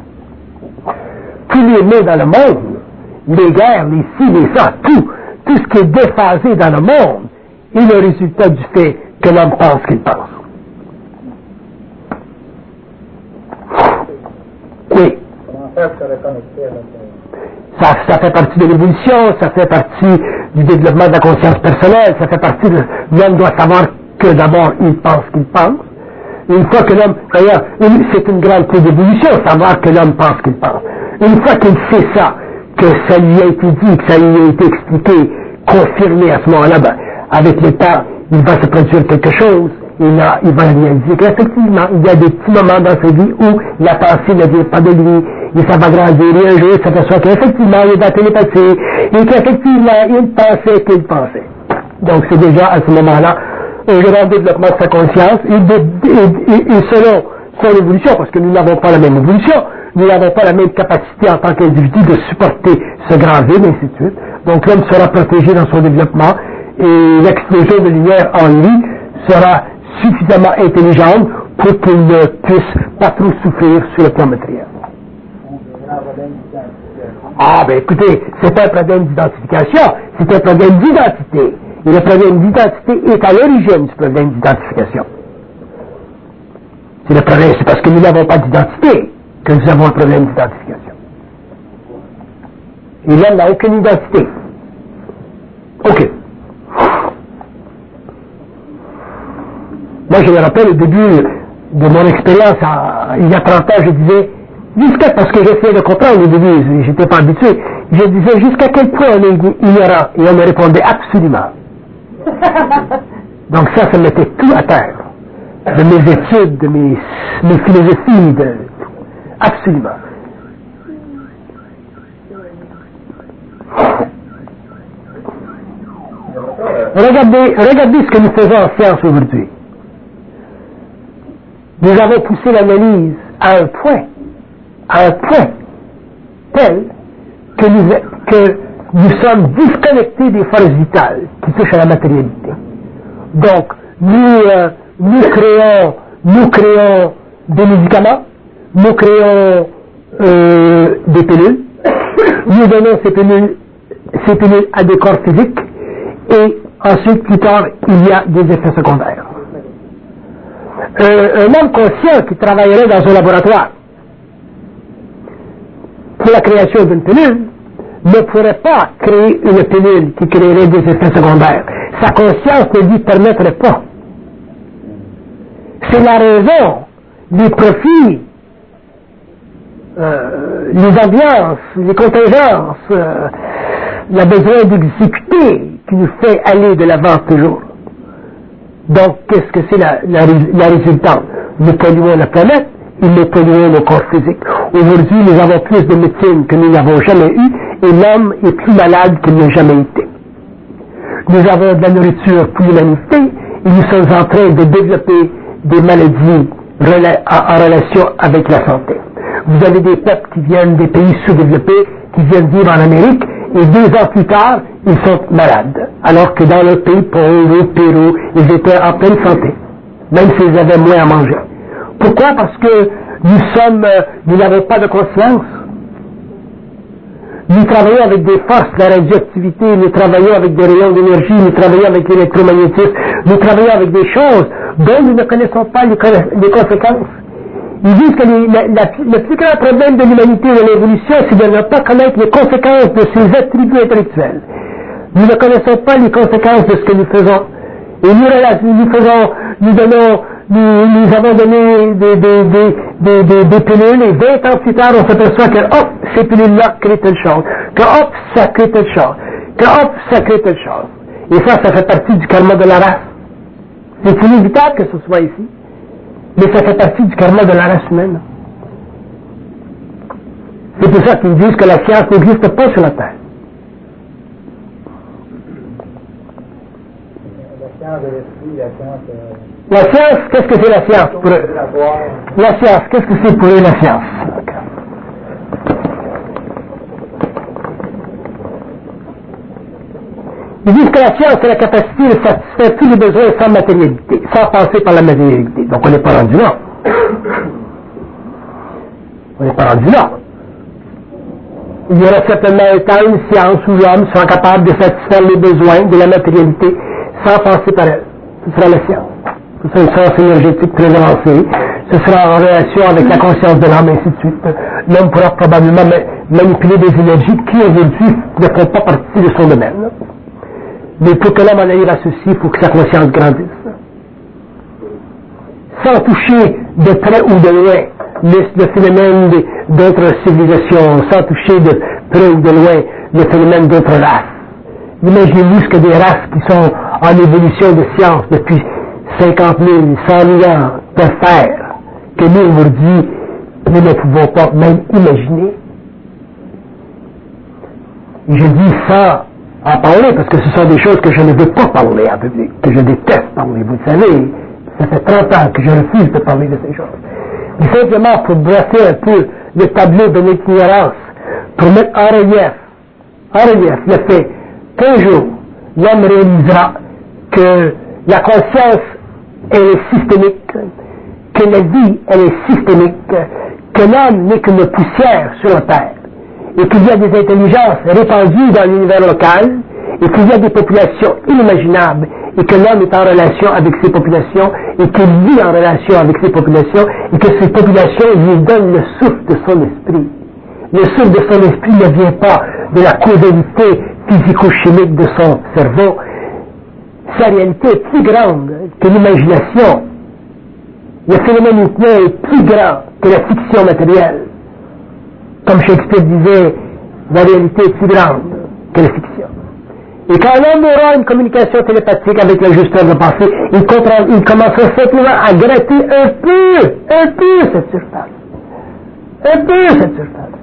Tous les maux dans le monde, les guerres, les ci, les ça, tout, tout ce qui est déphasé dans le monde est le résultat du fait que l'homme pense qu'il pense. Oui. Ça, ça fait partie de l'évolution, ça fait partie du développement de la conscience personnelle, ça fait partie de... L'homme doit savoir que d'abord il pense qu'il pense. Une fois que l'homme... D'ailleurs, c'est une grande clé d'évolution, savoir que l'homme pense qu'il pense. Une fois qu'il sait ça, que ça lui a été dit, que ça lui a été expliqué, confirmé à ce moment-là, ben, avec le temps, il va se produire quelque chose. Et là, il va réaliser qu'effectivement, il y a des petits moments dans sa vie où la pensée ne vient pas de lui, et ça va grandir, et un jour, il s'aperçoit qu'effectivement, il est dans la télépathie, et qu'effectivement, il pensait qu'il pensait. Donc, c'est déjà, à ce moment-là, un grand développement de sa conscience, et, de, et, et, et selon son évolution, parce que nous n'avons pas la même évolution, nous n'avons pas la même capacité en tant qu'individu de supporter ce grand vide, et ainsi de suite. Donc, l'homme sera protégé dans son développement, et l'explosion de lumière en lui sera suffisamment intelligente pour qu'il ne puisse pas trop souffrir sur le plan matériel. Ah, ben écoutez, c'est pas un problème d'identification, c'est un problème d'identité. Et le problème d'identité est à l'origine du problème d'identification. C'est le problème, c'est parce que nous n'avons pas d'identité que nous avons un problème d'identification. Et l'homme n'a aucune identité. Ok. Moi, je me rappelle au début de mon expérience, à, il y a trente ans, je disais, jusqu'à parce que j'essayais de comprendre au début, j'étais pas habitué, je disais jusqu'à quel point on est ignorant, et on me répondait absolument. Donc ça, ça mettait tout à terre, de mes études, de mes, mes philosophies, de absolument. Regardez, regardez ce que nous faisons en science aujourd'hui. Nous avons poussé l'analyse à un point, à un point tel que nous, que nous sommes disconnectés des forces vitales qui touchent à la matérialité. Donc, nous, euh, nous créons, nous créons des médicaments, nous créons euh, des pilules, nous donnons ces pilules, ces pilules à des corps physiques, et ensuite, plus tard, il y a des effets secondaires. Euh, un homme conscient qui travaillerait dans un laboratoire pour la création d'une pilule ne pourrait pas créer une pilule qui créerait des effets secondaires. Sa conscience ne lui permettrait pas. C'est la raison, les profits, euh, les ambiances, les contingences, euh, le besoin d'exécuter qui nous fait aller de l'avant toujours. Donc, qu'est-ce que c'est la, la, la résultante? Nous polluons la planète et nous polluons nos corps physiques. Aujourd'hui, nous avons plus de médecine que nous n'avons jamais eu et l'homme est plus malade qu'il n'a jamais été. Nous avons de la nourriture pour l'humanité et nous sommes en train de développer des maladies en relation avec la santé. Vous avez des peuples qui viennent des pays sous-développés, qui viennent vivre en Amérique, et deux ans plus tard, ils sont malades. Alors que dans leur pays pauvre, au Pérou, ils étaient en pleine santé, même s'ils avaient moins à manger. Pourquoi? Parce que nous sommes, nous n'avons pas de conscience. Nous travaillons avec des forces de la radioactivité, nous travaillons avec des rayons d'énergie, nous travaillons avec l'électromagnétisme, nous travaillons avec des choses dont nous ne connaissons pas les, les conséquences. Ils disent que les, la, la, le plus grand problème de l'humanité et de l'évolution, c'est de ne pas connaître les conséquences de ses attributs intellectuels. Nous ne connaissons pas les conséquences de ce que nous faisons. Et nous, nous faisons, nous donnons, nous, nous avons donné des, des, des, des, des, des pilules, et vingt ans plus tard, on s'aperçoit que, hop, ces pilules-là créent telle chose, que, hop, ça crée telle chose, que, hop, ça crée telle chose. Et ça, ça fait partie du karma de la race. C'est inévitable que ce soit ici. Mais ça fait partie du karma de la race humaine. C'est pour ça qu'ils disent que la science n'existe pas sur la Terre. La science de l'esprit, la science... Euh... La science, qu'est-ce que c'est la science pour eux? La science, qu'est-ce que c'est pour eux la science? Ils disent que la science, c'est la capacité de satisfaire tous les besoins sans matérialité, sans passer par la matérialité. Donc on n'est pas rendu là. On n'est pas rendu là. Il y aura certainement un temps, une science où l'homme sera capable de satisfaire les besoins de la matérialité sans passer par elle. Ce sera la science. Ce sera une science énergétique très avancée. Ce sera en relation avec la conscience de l'homme, ainsi de suite. L'homme pourra probablement manipuler des énergies qui aujourd'hui ne font pas partie de son domaine. Mais pour que l'homme en arrive à ceci, il faut que sa conscience grandisse. Sans toucher de près ou de loin le, le phénomène d'autres civilisations, sans toucher de près ou de loin le phénomène d'autres races. Imaginez-vous ce que des races qui sont en évolution de science depuis cinquante mille, cent mille ans peuvent faire, que nous aujourd'hui, nous ne pouvons pas même imaginer. Et je dis ça à parler, parce que ce sont des choses que je ne veux pas parler en public, que je déteste parler. Vous le savez, ça fait trente ans que je refuse de parler de ces choses. Mais simplement pour brasser un peu le tableau de notre ignorance, pour mettre en relief, en relief le fait qu'un jour, l'homme réalisera que la conscience, elle est systémique, que la vie, elle est systémique, que l'homme n'est qu'une poussière sur la terre, et qu'il y a des intelligences répandues dans l'univers local, et qu'il y a des populations inimaginables, et que l'homme est en relation avec ces populations, et qu'il vit en relation avec ces populations, et que ces populations lui donnent le souffle de son esprit. Le souffle de son esprit ne vient pas de la causalité physico-chimique de son cerveau. Sa réalité est plus grande que l'imagination. Le phénomène humain est plus grand que la fiction matérielle. Comme Shakespeare disait, la réalité est plus grande que la fiction. Et quand l'homme aura une communication télépathique avec l'ajusteur de pensée, il, comprend, il commencera simplement à gratter un peu, un peu cette surface. Un peu cette surface.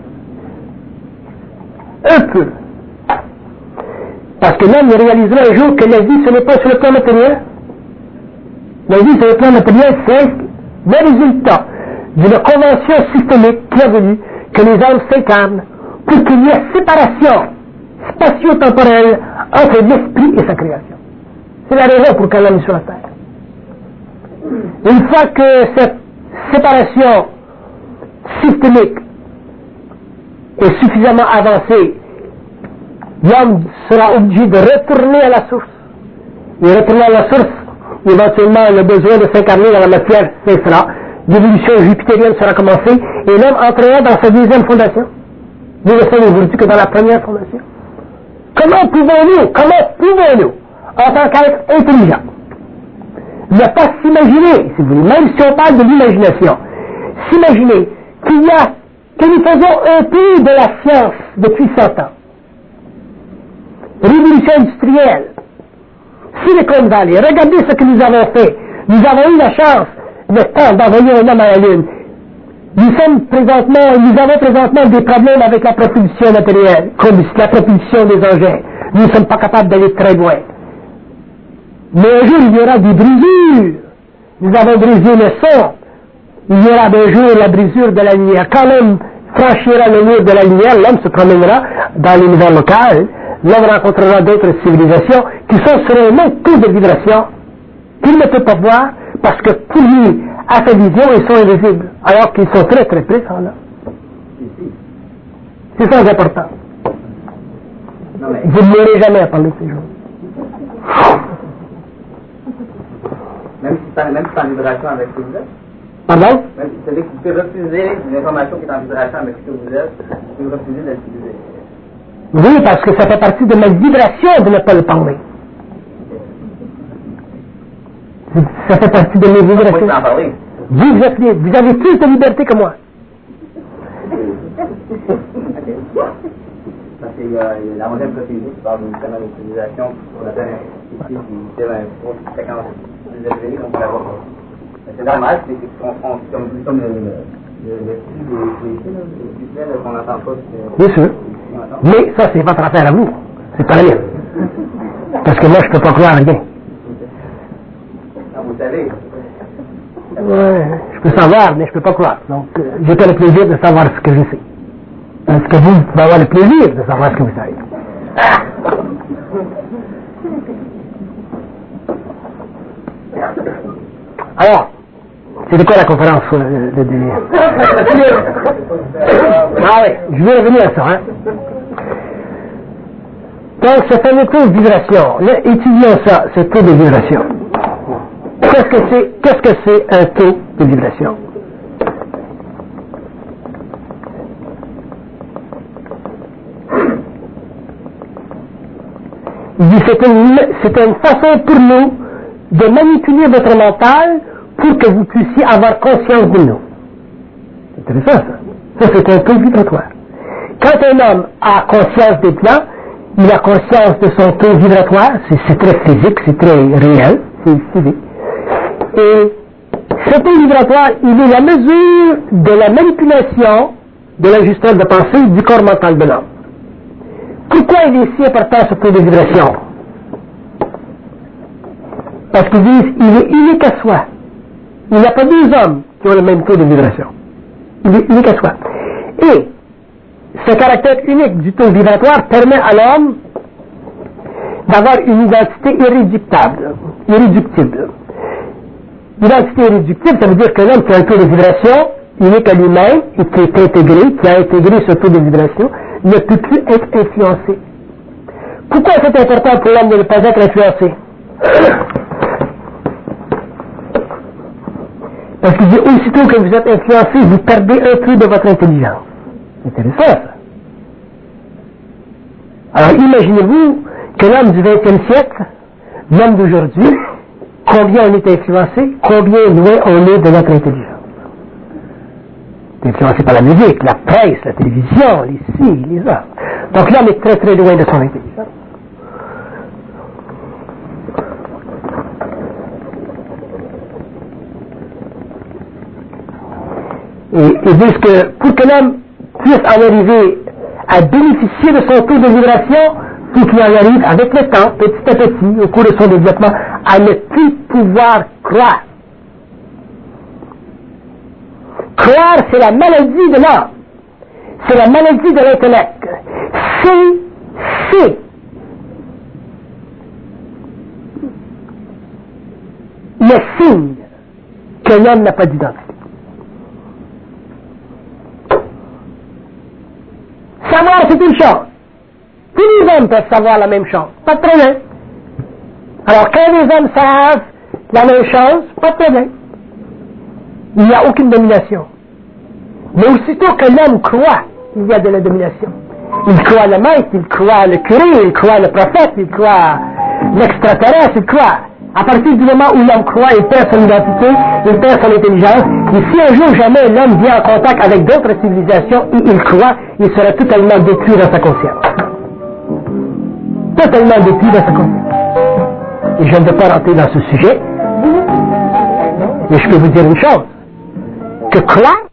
Un peu. Parce que l'homme réalisera un jour que la vie, ce n'est pas sur le plan matériel. La vie sur le plan matériel, c'est le résultat d'une convention systémique qui a voulu que les hommes s'incarnent pour qu'il y ait séparation spatio-temporelle entre l'esprit et sa création. C'est la raison pour laquelle l'homme est sur la terre. Une fois que cette séparation systémique est suffisamment avancée, l'homme sera obligé de retourner à la source. Et retourner à la source, éventuellement, le besoin de s'incarner dans la matière cessera. L'évolution jupitérienne sera commencée et l'homme entrera dans sa deuxième fondation. Nous ne sommes aujourd'hui que dans la première fondation. Comment pouvons-nous, comment pouvons-nous, en tant qu'être intelligent, ne pas s'imaginer, si vous voulez, même si on parle de l'imagination, s'imaginer qu'il y a, que nous faisons un peu de la science depuis cent ans. Révolution industrielle, Silicon Valley, regardez ce que nous avons fait. Nous avons eu la chance, le temps d'envoyer un homme à la Lune. Nous sommes présentement, nous avons présentement des problèmes avec la propulsion matérielle, comme la propulsion des engins. Nous ne sommes pas capables d'aller très loin. Mais un jour, il y aura des brisures. Nous avons brisé le son. Il y aura un jour la brisure de la lumière. Quand l'homme franchira le mur de la lumière, l'homme se promènera dans l'univers local. L'homme rencontrera d'autres civilisations qui sont sur un même taux de vibration qu'il ne peut pas voir parce que pour lui, à sa vision, ils sont invisibles, alors qu'ils sont très très présents là. C'est ça l'important. Vous ne m'aurez jamais à parler de ces choses. Même si c'est en vibration avec ce que vous êtes? Pardon? Même si vous pouvez refuser l'information qui est en vibration avec ce que vous êtes, vous pouvez refuser de l'utiliser. Oui, parce que ça fait partie de ma vibration de ne pas le parler. Ça fait partie de mes vibrations. Vous en parler. Vous, vous, êtes, vous avez plus de liberté que moi. Parce qu'il y a la modèle procédure qui parle d'une certaine utilisation pour la dernière ici, qui fait une fréquence plus élevée qu'on peut l'avoir. C'est normal, c'est comme le flux des qu'on n'entend pas. Bien sûr. Mais ça, c'est votre affaire à vous. C'est pas la mienne. Parce que moi, je ne peux pas croire à rien. Vous savez. Ouais, je peux savoir, mais je ne peux pas croire. Donc, euh, j'ai pas le plaisir de savoir ce que je sais. Parce que vous, vous pouvez avoir le plaisir de savoir ce que vous savez. Alors, c'était quoi la conférence euh, de délire? Ah oui, je vais revenir à ça. Hein. Donc, ce fameux taux de vibration, là, étudions ça, ce taux de vibration. Qu'est-ce que c'est, qu'est-ce que c'est un taux de vibration? Il dit c'est une, c'est une façon pour nous de manipuler votre mental pour que vous puissiez avoir conscience de nous. C'est intéressant ça. Ça c'est un taux vibratoire. Quand un homme a conscience des plans, il a conscience de son taux vibratoire, c'est, c'est très physique, c'est très réel, c'est physique. Et ce taux vibratoire, il est la mesure de la manipulation de l'ajusteur de pensée du corps mental de l'homme. Pourquoi il est si important ce taux de vibration? Parce qu'ils disent il est unique à soi. Il n'y a pas deux hommes qui ont le même taux de vibration. Il est unique à soi. Et ce caractère unique du taux vibratoire permet à l'homme d'avoir une identité irréductible. irréductible. L'identité irréductible, ça veut dire que l'homme qui a un taux de vibration unique à lui-même et qui est intégré, qui a intégré ce taux de vibration, ne peut plus être influencé. Pourquoi c'est important pour l'homme de ne pas être influencé? Parce qu'il dit aussitôt que vous êtes influencé, vous perdez un peu de votre intelligence. C'est intéressant ça. Alors imaginez-vous que l'homme du vingtième siècle, l'homme d'aujourd'hui, combien on est influencé, combien loin on est de notre intelligence. On est influencé par la musique, la presse, la télévision, les ci, les autres. Donc l'homme est très très loin de son intelligence. Et ils disent que pour que l'homme puisse en arriver à bénéficier de son taux de vibration, il faut qu'il en arrive avec le temps, petit à petit, au cours de son développement, à ne plus pouvoir croire. Croire, c'est la maladie de l'âme. C'est la maladie de l'intellect. C'est, c'est le signe que l'homme n'a pas d'identité. Savoir, c'est une chose. Tous les hommes peuvent savoir la même chose. Pas de problème. Alors, quand les hommes savent la même chose, pas de problème. Il n'y a aucune domination. Mais aussitôt que l'homme croit, il y a de la domination. Il croit le maître, il croit le curé, il croit le prophète, il croit l'extraterrestre, il croit. À partir du moment où l'homme croit, il perd son identité, il perd son intelligence. Et si un jour jamais l'homme vient en contact avec d'autres civilisations et il croit, il sera totalement détruit dans sa conscience. Totalement détruit dans sa conscience. Et je ne veux pas rentrer dans ce sujet, mais je peux vous dire une chose, que croire,